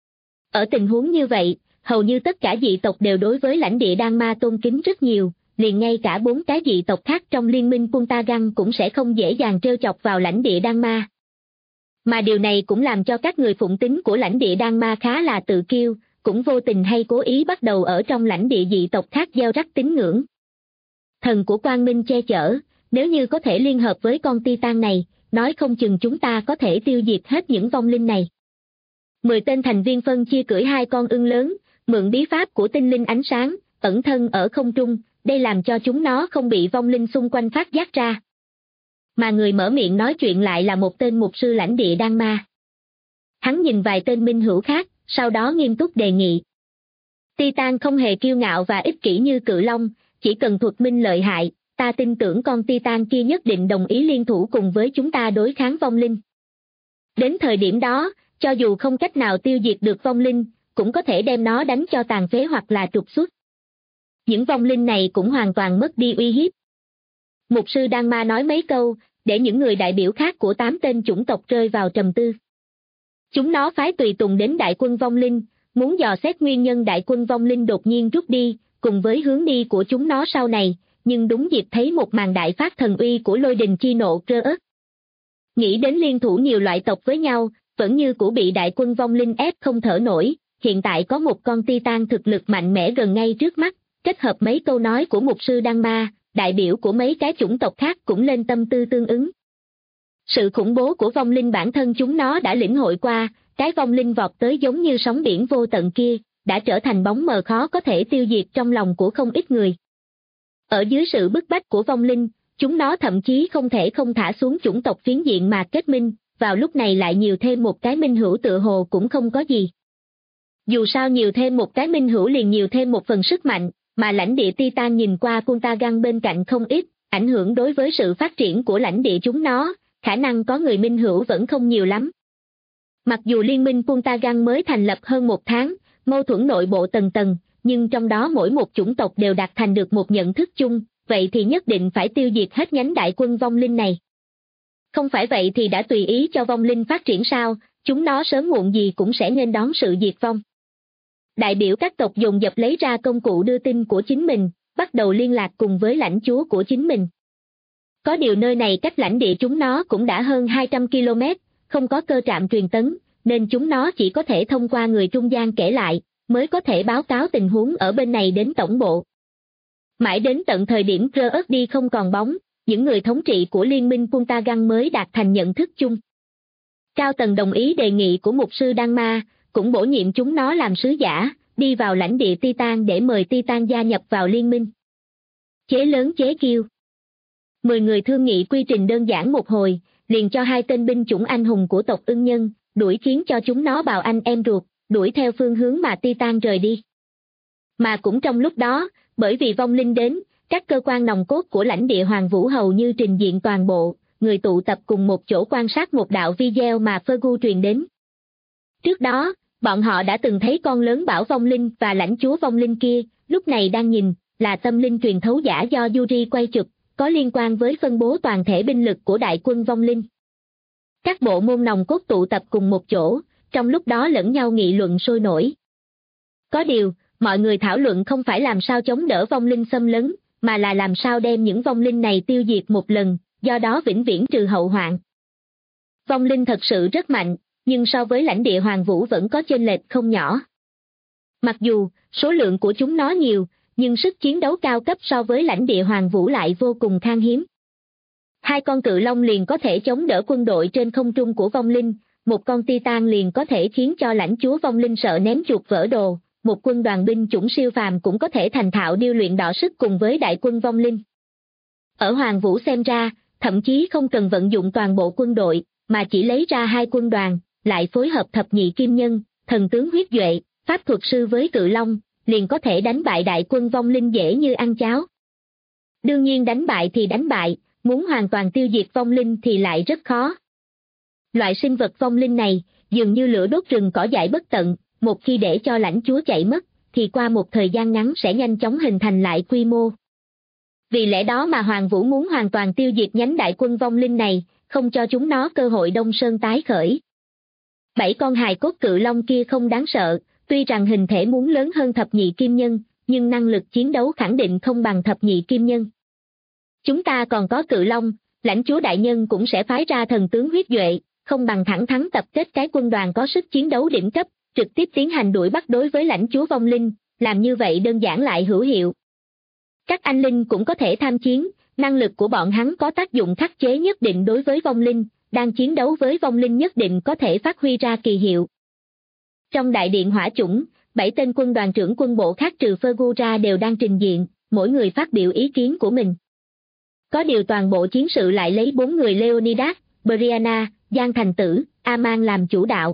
B: Ở tình huống như vậy, hầu như tất cả dị tộc đều đối với lãnh địa Đan Ma tôn kính rất nhiều, liền ngay cả 4 cái dị tộc khác trong liên minh Punta Găng cũng sẽ không dễ dàng trêu chọc vào lãnh địa Đan Ma. Mà điều này cũng làm cho các người phụng tín của lãnh địa Đan Ma khá là tự kiêu, cũng vô tình hay cố ý bắt đầu ở trong lãnh địa dị tộc khác gieo rắc tín ngưỡng. Thần của Quang Minh che chở, nếu như có thể liên hợp với con Titan này, nói không chừng chúng ta có thể tiêu diệt hết những vong linh này. 10 tên thành viên phân chia cưỡi 2 con ưng lớn, mượn bí pháp của tinh linh ánh sáng, ẩn thân ở không trung, đây làm cho chúng nó không bị vong linh xung quanh phát giác ra. Mà người mở miệng nói chuyện lại là một tên mục sư lãnh địa Đan Ma. Hắn nhìn vài tên minh hữu khác, sau đó nghiêm túc đề nghị. Titan không hề kiêu ngạo và ích kỷ như cự long, chỉ cần thuật minh lợi hại, ta tin tưởng con Titan kia nhất định đồng ý liên thủ cùng với chúng ta đối kháng vong linh. Đến thời điểm đó, cho dù không cách nào tiêu diệt được vong linh, cũng có thể đem nó đánh cho tàn phế hoặc là trục xuất. Những vong linh này cũng hoàn toàn mất đi uy hiếp. Mục sư Đan Ma nói mấy câu, để những người đại biểu khác của 8 tên chủng tộc rơi vào trầm tư. Chúng nó phái tùy tùng đến đại quân vong linh, muốn dò xét nguyên nhân đại quân vong linh đột nhiên rút đi, cùng với hướng đi của chúng nó sau này, nhưng đúng dịp thấy một màn đại phát thần uy của lôi đình chi nộ rơ ớt. Nghĩ đến liên thủ nhiều loại tộc với nhau, vẫn như cũ bị đại quân vong linh ép không thở nổi, hiện tại có một con Titan thực lực mạnh mẽ gần ngay trước mắt, kết hợp mấy câu nói của mục sư Đan Ma, đại biểu của mấy cái chủng tộc khác cũng lên tâm tư tương ứng. Sự khủng bố của vong linh bản thân chúng nó đã lĩnh hội qua, cái vong linh vọt tới giống như sóng biển vô tận kia, đã trở thành bóng mờ khó có thể tiêu diệt trong lòng của không ít người. Ở dưới sự bức bách của vong linh, chúng nó thậm chí không thể không thả xuống chủng tộc phiến diện mà kết minh, vào lúc này lại nhiều thêm một cái minh hữu tựa hồ cũng không có gì. Dù sao nhiều thêm một cái minh hữu liền nhiều thêm một phần sức mạnh, mà lãnh địa Titan nhìn qua Punta Găng bên cạnh không ít, ảnh hưởng đối với sự phát triển của lãnh địa chúng nó, khả năng có người minh hữu vẫn không nhiều lắm. Mặc dù liên minh Punta Găng mới thành lập hơn 1 tháng, mâu thuẫn nội bộ tầng tầng, nhưng trong đó mỗi một chủng tộc đều đạt thành được một nhận thức chung, vậy thì nhất định phải tiêu diệt hết nhánh đại quân vong linh này. Không phải vậy thì đã tùy ý cho vong linh phát triển sao, chúng nó sớm muộn gì cũng sẽ nên đón sự diệt vong. Đại biểu các tộc dồn dập lấy ra công cụ đưa tin của chính mình, bắt đầu liên lạc cùng với lãnh chúa của chính mình. Có điều nơi này cách lãnh địa chúng nó cũng đã hơn 200 km, không có cơ trạm truyền tấn, nên chúng nó chỉ có thể thông qua người trung gian kể lại, mới có thể báo cáo tình huống ở bên này đến tổng bộ. Mãi đến tận thời điểm Kreuth đi không còn bóng, những người thống trị của liên minh Puntagang mới đạt thành nhận thức chung. Cao tầng đồng ý đề nghị của mục sư Đan Ma, cũng bổ nhiệm chúng nó làm sứ giả, đi vào lãnh địa Titan để mời Titan gia nhập vào liên minh. Chế lớn chế kiêu. 10 người thương nghị quy trình đơn giản một hồi, liền cho 2 tên binh chủng anh hùng của tộc Ưng Nhân, đuổi khiến cho chúng nó bào anh em ruột, đuổi theo phương hướng mà Titan rời đi. Mà cũng trong lúc đó, bởi vì vong linh đến, các cơ quan nòng cốt của lãnh địa Hoàng Vũ hầu như trình diện toàn bộ, người tụ tập cùng một chỗ quan sát một đạo video mà Fergus truyền đến. Trước đó, bọn họ đã từng thấy con lớn bảo vong linh và lãnh chúa vong linh kia, lúc này đang nhìn, là tâm linh truyền thấu giả do Yuri quay chụp, có liên quan với phân bố toàn thể binh lực của đại quân vong linh. Các bộ môn nòng cốt tụ tập cùng một chỗ, trong lúc đó lẫn nhau nghị luận sôi nổi. Có điều, mọi người thảo luận không phải làm sao chống đỡ vong linh xâm lấn, mà là làm sao đem những vong linh này tiêu diệt một lần, do đó vĩnh viễn trừ hậu hoạn. Vong linh thật sự rất mạnh, nhưng so với lãnh địa Hoàng Vũ vẫn có chênh lệch không nhỏ. Mặc dù, số lượng của chúng nó nhiều, nhưng sức chiến đấu cao cấp so với lãnh địa Hoàng Vũ lại vô cùng khan hiếm. 2 con cự long liền có thể chống đỡ quân đội trên không trung của vong linh, một con Titan liền có thể khiến cho lãnh chúa vong linh sợ ném chuột vỡ đồ, một quân đoàn binh chủng siêu phàm cũng có thể thành thạo điêu luyện đọ sức cùng với đại quân vong linh. Ở Hoàng Vũ xem ra, thậm chí không cần vận dụng toàn bộ quân đội, mà chỉ lấy ra 2 quân đoàn, lại phối hợp thập nhị kim nhân, thần tướng huyết duệ, pháp thuật sư với cự long, liền có thể đánh bại đại quân vong linh dễ như ăn cháo. Đương nhiên đánh bại thì đánh bại, muốn hoàn toàn tiêu diệt vong linh thì lại rất khó. Loại sinh vật vong linh này, dường như lửa đốt rừng cỏ dại bất tận, một khi để cho lãnh chúa chạy mất, thì qua một thời gian ngắn sẽ nhanh chóng hình thành lại quy mô. Vì lẽ đó mà Hoàng Vũ muốn hoàn toàn tiêu diệt nhánh đại quân vong linh này, không cho chúng nó cơ hội đông sơn tái khởi. 7 con hài cốt cự long kia không đáng sợ, tuy rằng hình thể muốn lớn hơn thập nhị kim nhân, nhưng năng lực chiến đấu khẳng định không bằng thập nhị kim nhân. Chúng ta còn có cự long, lãnh chúa đại nhân cũng sẽ phái ra thần tướng huyết duệ, không bằng thẳng thắn tập kết cái quân đoàn có sức chiến đấu đỉnh cấp, trực tiếp tiến hành đuổi bắt đối với lãnh chúa vong linh, làm như vậy đơn giản lại hữu hiệu. Các anh linh cũng có thể tham chiến, năng lực của bọn hắn có tác dụng khắc chế nhất định đối với vong linh, đang chiến đấu với vong linh nhất định có thể phát huy ra kỳ hiệu. Trong đại điện hỏa chủng, 7 tên quân đoàn trưởng quân bộ khác trừ Fergus ra đều đang trình diện, mỗi người phát biểu ý kiến của mình. Có điều toàn bộ chiến sự lại lấy 4 người Leonidas, Brianna, Giang Thành Tử, Aman làm chủ đạo.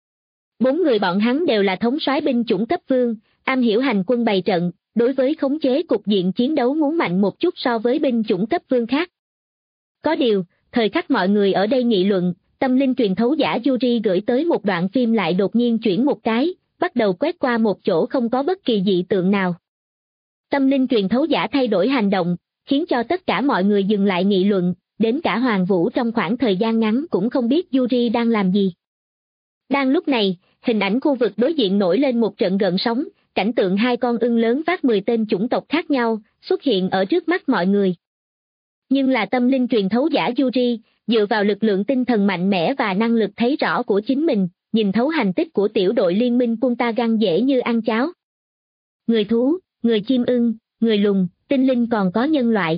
B: 4 người bọn hắn đều là thống soái binh chủng cấp vương, am hiểu hành quân bày trận, đối với khống chế cục diện chiến đấu muốn mạnh một chút so với binh chủng cấp vương khác. Có điều, thời khắc mọi người ở đây nghị luận, tâm linh truyền thấu giả Yuri gửi tới một đoạn phim lại đột nhiên chuyển một cái, bắt đầu quét qua một chỗ không có bất kỳ dị tượng nào. Tâm linh truyền thấu giả thay đổi hành động, khiến cho tất cả mọi người dừng lại nghị luận, đến cả Hoàng Vũ trong khoảng thời gian ngắn cũng không biết Yuri đang làm gì. Đang lúc này, hình ảnh khu vực đối diện nổi lên một trận gợn sóng, cảnh tượng 2 con ưng lớn vác 10 tên chủng tộc khác nhau, xuất hiện ở trước mắt mọi người. Nhưng là tâm linh truyền thấu giả Yuri, dựa vào lực lượng tinh thần mạnh mẽ và năng lực thấy rõ của chính mình, nhìn thấu hành tích của tiểu đội liên minh Puntagang dễ như ăn cháo. Người thú, người chim ưng, người lùn, tinh linh còn có nhân loại.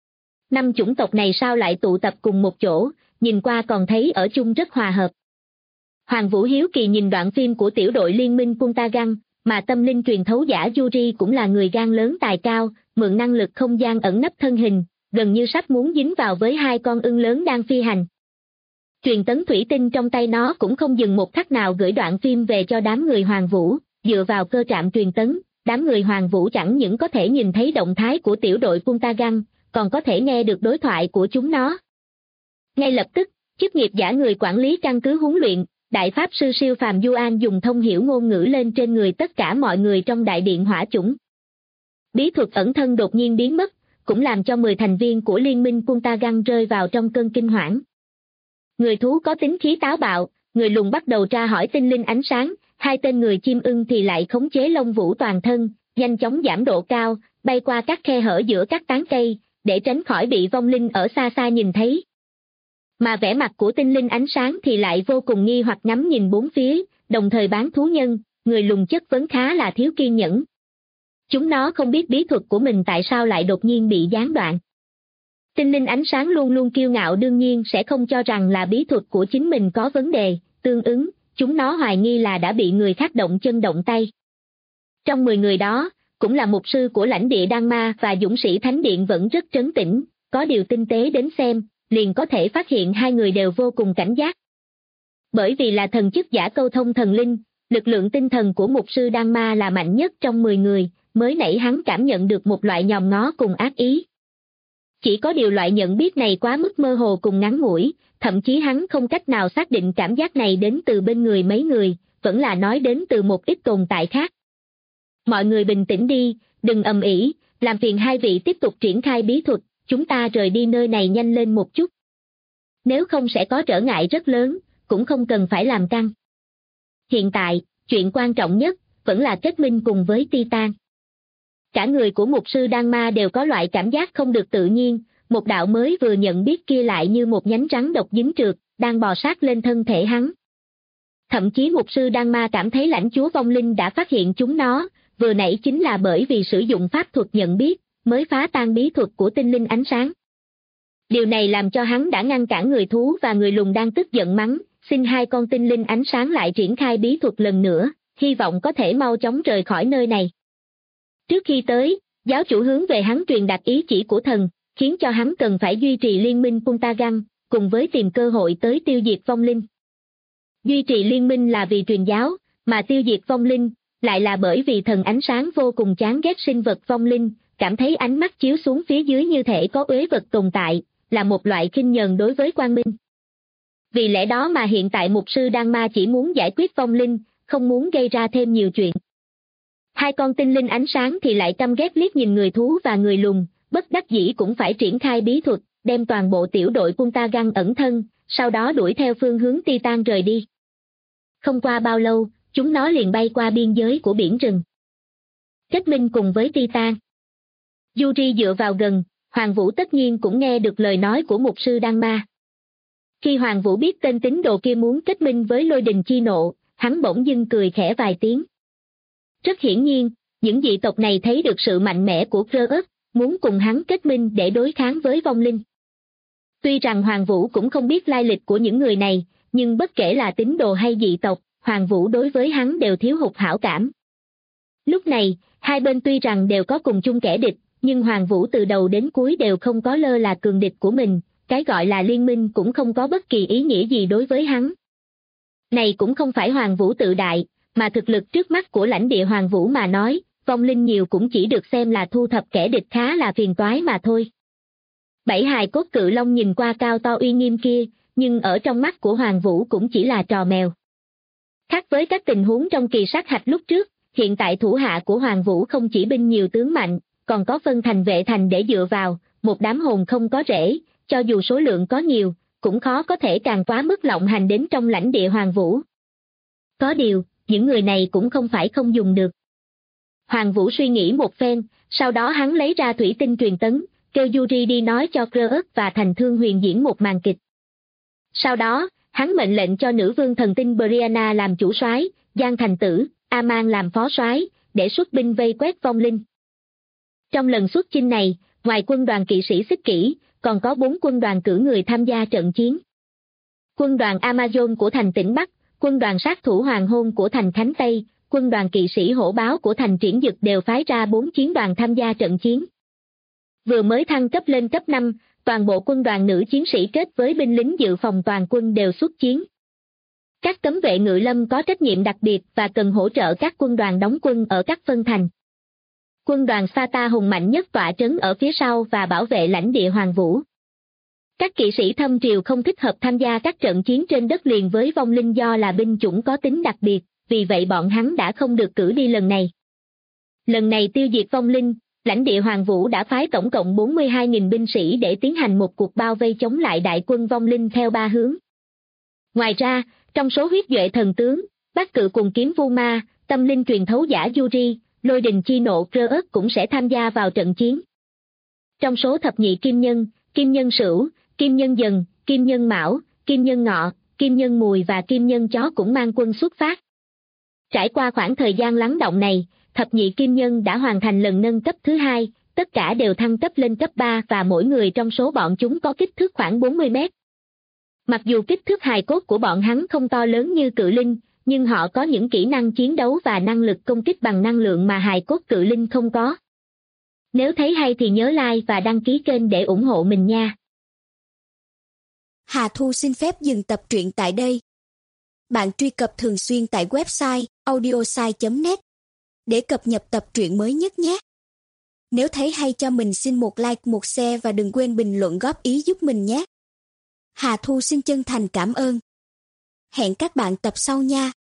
B: 5 chủng tộc này sao lại tụ tập cùng một chỗ, nhìn qua còn thấy ở chung rất hòa hợp. Hoàng Vũ hiếu kỳ nhìn đoạn phim của tiểu đội liên minh Puntagang, mà tâm linh truyền thấu giả Yuri cũng là người gan lớn tài cao, mượn năng lực không gian ẩn nấp thân hình, gần như sắp muốn dính vào với 2 con ưng lớn đang phi hành. Truyền tấn thủy tinh trong tay nó cũng không dừng một khắc nào gửi đoạn phim về cho đám người Hoàng Vũ, dựa vào cơ trạm truyền tấn, đám người Hoàng Vũ chẳng những có thể nhìn thấy động thái của tiểu đội Puntagang, còn có thể nghe được đối thoại của chúng nó. Ngay lập tức, chức nghiệp giả người quản lý căn cứ huấn luyện, đại pháp sư siêu phàm Yuan dùng thông hiểu ngôn ngữ lên trên người tất cả mọi người trong đại điện hỏa chủng. Bí thuật ẩn thân đột nhiên biến mất, cũng làm cho 10 thành viên của liên minh Puntagang rơi vào trong cơn kinh hoảng. Người thú có tính khí táo bạo, người lùn bắt đầu tra hỏi tinh linh ánh sáng, 2 tên người chim ưng thì lại khống chế lông vũ toàn thân, nhanh chóng giảm độ cao, bay qua các khe hở giữa các tán cây, để tránh khỏi bị vong linh ở xa xa nhìn thấy. Mà vẻ mặt của tinh linh ánh sáng thì lại vô cùng nghi hoặc ngắm nhìn bốn phía, đồng thời bán thú nhân, người lùn chất vấn khá là thiếu kiên nhẫn. Chúng nó không biết bí thuật của mình tại sao lại đột nhiên bị gián đoạn. Tinh linh ánh sáng luôn luôn kiêu ngạo đương nhiên sẽ không cho rằng là bí thuật của chính mình có vấn đề, tương ứng, chúng nó hoài nghi là đã bị người khác động chân động tay. Trong 10 người đó, cũng là mục sư của lãnh địa Đan Ma và dũng sĩ Thánh Điện vẫn rất trấn tĩnh, có điều tinh tế đến xem, liền có thể phát hiện hai người đều vô cùng cảnh giác. Bởi vì là thần chức giả câu thông thần linh, lực lượng tinh thần của mục sư Đan Ma là mạnh nhất trong 10 người, mới nãy hắn cảm nhận được một loại nhòm ngó cùng ác ý. Chỉ có điều loại nhận biết này quá mức mơ hồ cùng ngắn ngủi, thậm chí hắn không cách nào xác định cảm giác này đến từ bên người mấy người, vẫn là nói đến từ một ít tồn tại khác. Mọi người bình tĩnh đi, đừng ầm ĩ, làm phiền hai vị tiếp tục triển khai bí thuật, chúng ta rời đi nơi này nhanh lên một chút. Nếu không sẽ có trở ngại rất lớn, cũng không cần phải làm căng. Hiện tại, chuyện quan trọng nhất, vẫn là kết minh cùng với Titan. Cả người của mục sư Đan Ma đều có loại cảm giác không được tự nhiên, một đạo mới vừa nhận biết kia lại như một nhánh rắn độc dính trượt, đang bò sát lên thân thể hắn. Thậm chí mục sư Đan Ma cảm thấy lãnh chúa vong linh đã phát hiện chúng nó, vừa nãy chính là bởi vì sử dụng pháp thuật nhận biết, mới phá tan bí thuật của tinh linh ánh sáng. Điều này làm cho hắn đã ngăn cản người thú và người lùn đang tức giận mắng, xin hai con tinh linh ánh sáng lại triển khai bí thuật lần nữa, hy vọng có thể mau chóng rời khỏi nơi này. Trước khi tới, giáo chủ hướng về hắn truyền đạt ý chỉ của thần, khiến cho hắn cần phải duy trì liên minh Puntagan, cùng với tìm cơ hội tới tiêu diệt vong linh. Duy trì liên minh là vì truyền giáo, mà tiêu diệt vong linh, lại là bởi vì thần ánh sáng vô cùng chán ghét sinh vật vong linh, cảm thấy ánh mắt chiếu xuống phía dưới như thể có uế vật tồn tại, là một loại khinh nhờn đối với quang minh. Vì lẽ đó mà hiện tại mục sư Đan Ma chỉ muốn giải quyết vong linh, không muốn gây ra thêm nhiều chuyện. Hai con tinh linh ánh sáng thì lại căm ghét liếc nhìn người thú và người lùn, bất đắc dĩ cũng phải triển khai bí thuật, đem toàn bộ tiểu đội Puntagan ẩn thân, sau đó đuổi theo phương hướng Titan rời đi. Không qua bao lâu, chúng nó liền bay qua biên giới của biển rừng. Kết minh cùng với Titan. Yuri dựa vào gần, Hoàng Vũ tất nhiên cũng nghe được lời nói của mục sư Đan Ma. Khi Hoàng Vũ biết tên tín đồ kia muốn kết minh với Lôi Đình Chi Nộ, hắn bỗng dưng cười khẽ vài tiếng. Rất hiển nhiên, những dị tộc này thấy được sự mạnh mẽ của Kreuth, muốn cùng hắn kết minh để đối kháng với vong linh. Tuy rằng Hoàng Vũ cũng không biết lai lịch của những người này, nhưng bất kể là tín đồ hay dị tộc, Hoàng Vũ đối với hắn đều thiếu hụt hảo cảm. Lúc này, hai bên tuy rằng đều có cùng chung kẻ địch, nhưng Hoàng Vũ từ đầu đến cuối đều không có lơ là cường địch của mình, cái gọi là liên minh cũng không có bất kỳ ý nghĩa gì đối với hắn. Này cũng không phải Hoàng Vũ tự đại, mà thực lực trước mắt của lãnh địa Hoàng Vũ mà nói, vong linh nhiều cũng chỉ được xem là thu thập kẻ địch khá là phiền toái mà thôi. Bảy hài cốt cự long nhìn qua cao to uy nghiêm kia, nhưng ở trong mắt của Hoàng Vũ cũng chỉ là trò mèo. Khác với các tình huống trong kỳ sát hạch lúc trước, hiện tại thủ hạ của Hoàng Vũ không chỉ binh nhiều tướng mạnh, còn có phân thành vệ thành để dựa vào, một đám hồn không có rễ, cho dù số lượng có nhiều, cũng khó có thể càng quá mức lộng hành đến trong lãnh địa Hoàng Vũ. Có điều, những người này cũng không phải không dùng được. Hoàng Vũ suy nghĩ một phen, sau đó hắn lấy ra thủy tinh truyền tấn, kêu Yuri đi nói cho Kreuth và Thành Thương Huyền diễn một màn kịch. Sau đó, hắn mệnh lệnh cho nữ vương thần tinh Brianna làm chủ soái, Giang Thành Tử, Aman làm phó soái, để xuất binh vây quét vong linh. Trong lần xuất chinh này, ngoài quân đoàn kỵ sĩ Xích Kỷ, còn có 4 quân đoàn cử người tham gia trận chiến. Quân đoàn Amazon của thành tỉnh Bắc, quân đoàn sát thủ Hoàng Hôn của thành Khánh Tây, quân đoàn kỵ sĩ Hổ Báo của thành Triển Dực đều phái ra 4 chiến đoàn tham gia trận chiến. Vừa mới thăng cấp lên cấp 5, toàn bộ quân đoàn nữ chiến sĩ kết với binh lính dự phòng toàn quân đều xuất chiến. Các cấm vệ ngự lâm có trách nhiệm đặc biệt và cần hỗ trợ các quân đoàn đóng quân ở các phân thành. Quân đoàn Sata hùng mạnh nhất tọa trấn ở phía sau và bảo vệ lãnh địa Hoàng Vũ. Các kỵ sĩ thâm triều không thích hợp tham gia các trận chiến trên đất liền với vong linh do là binh chủng có tính đặc biệt, vì vậy bọn hắn đã không được cử đi lần này. Lần này tiêu diệt vong linh, lãnh địa Hoàng Vũ đã phái tổng cộng 42.000 binh sĩ để tiến hành một cuộc bao vây chống lại đại quân vong linh theo 3 hướng. Ngoài ra, trong số huyết duệ thần tướng, Bát Cự cùng kiếm vu ma, tâm linh truyền thấu giả Yuri, Lôi Đình Chi Nộ Kreuth cũng sẽ tham gia vào trận chiến. Trong số thập nhị kim nhân Sửu, kim nhân Dần, Kim Nhân Mão, Kim Nhân Ngọ, Kim Nhân Mùi và Kim Nhân Chó cũng mang quân xuất phát. Trải qua khoảng thời gian lắng động này, thập nhị kim nhân đã hoàn thành lần nâng cấp thứ 2, tất cả đều thăng cấp lên cấp 3 và mỗi người trong số bọn chúng có kích thước khoảng 40 mét. Mặc dù kích thước hài cốt của bọn hắn không to lớn như cự linh, nhưng họ có những kỹ năng chiến đấu và năng lực công kích bằng năng lượng mà hài cốt cự linh không có. Nếu thấy hay thì nhớ like và đăng ký kênh để ủng hộ mình nha.
C: Hà Thu xin phép dừng tập truyện tại đây. Bạn truy cập thường xuyên tại website audiosai.net để cập nhật tập truyện mới nhất nhé. Nếu thấy hay cho mình xin một like, một share và đừng quên bình luận góp ý giúp mình nhé. Hà Thu xin chân thành cảm ơn. Hẹn các bạn tập sau nha.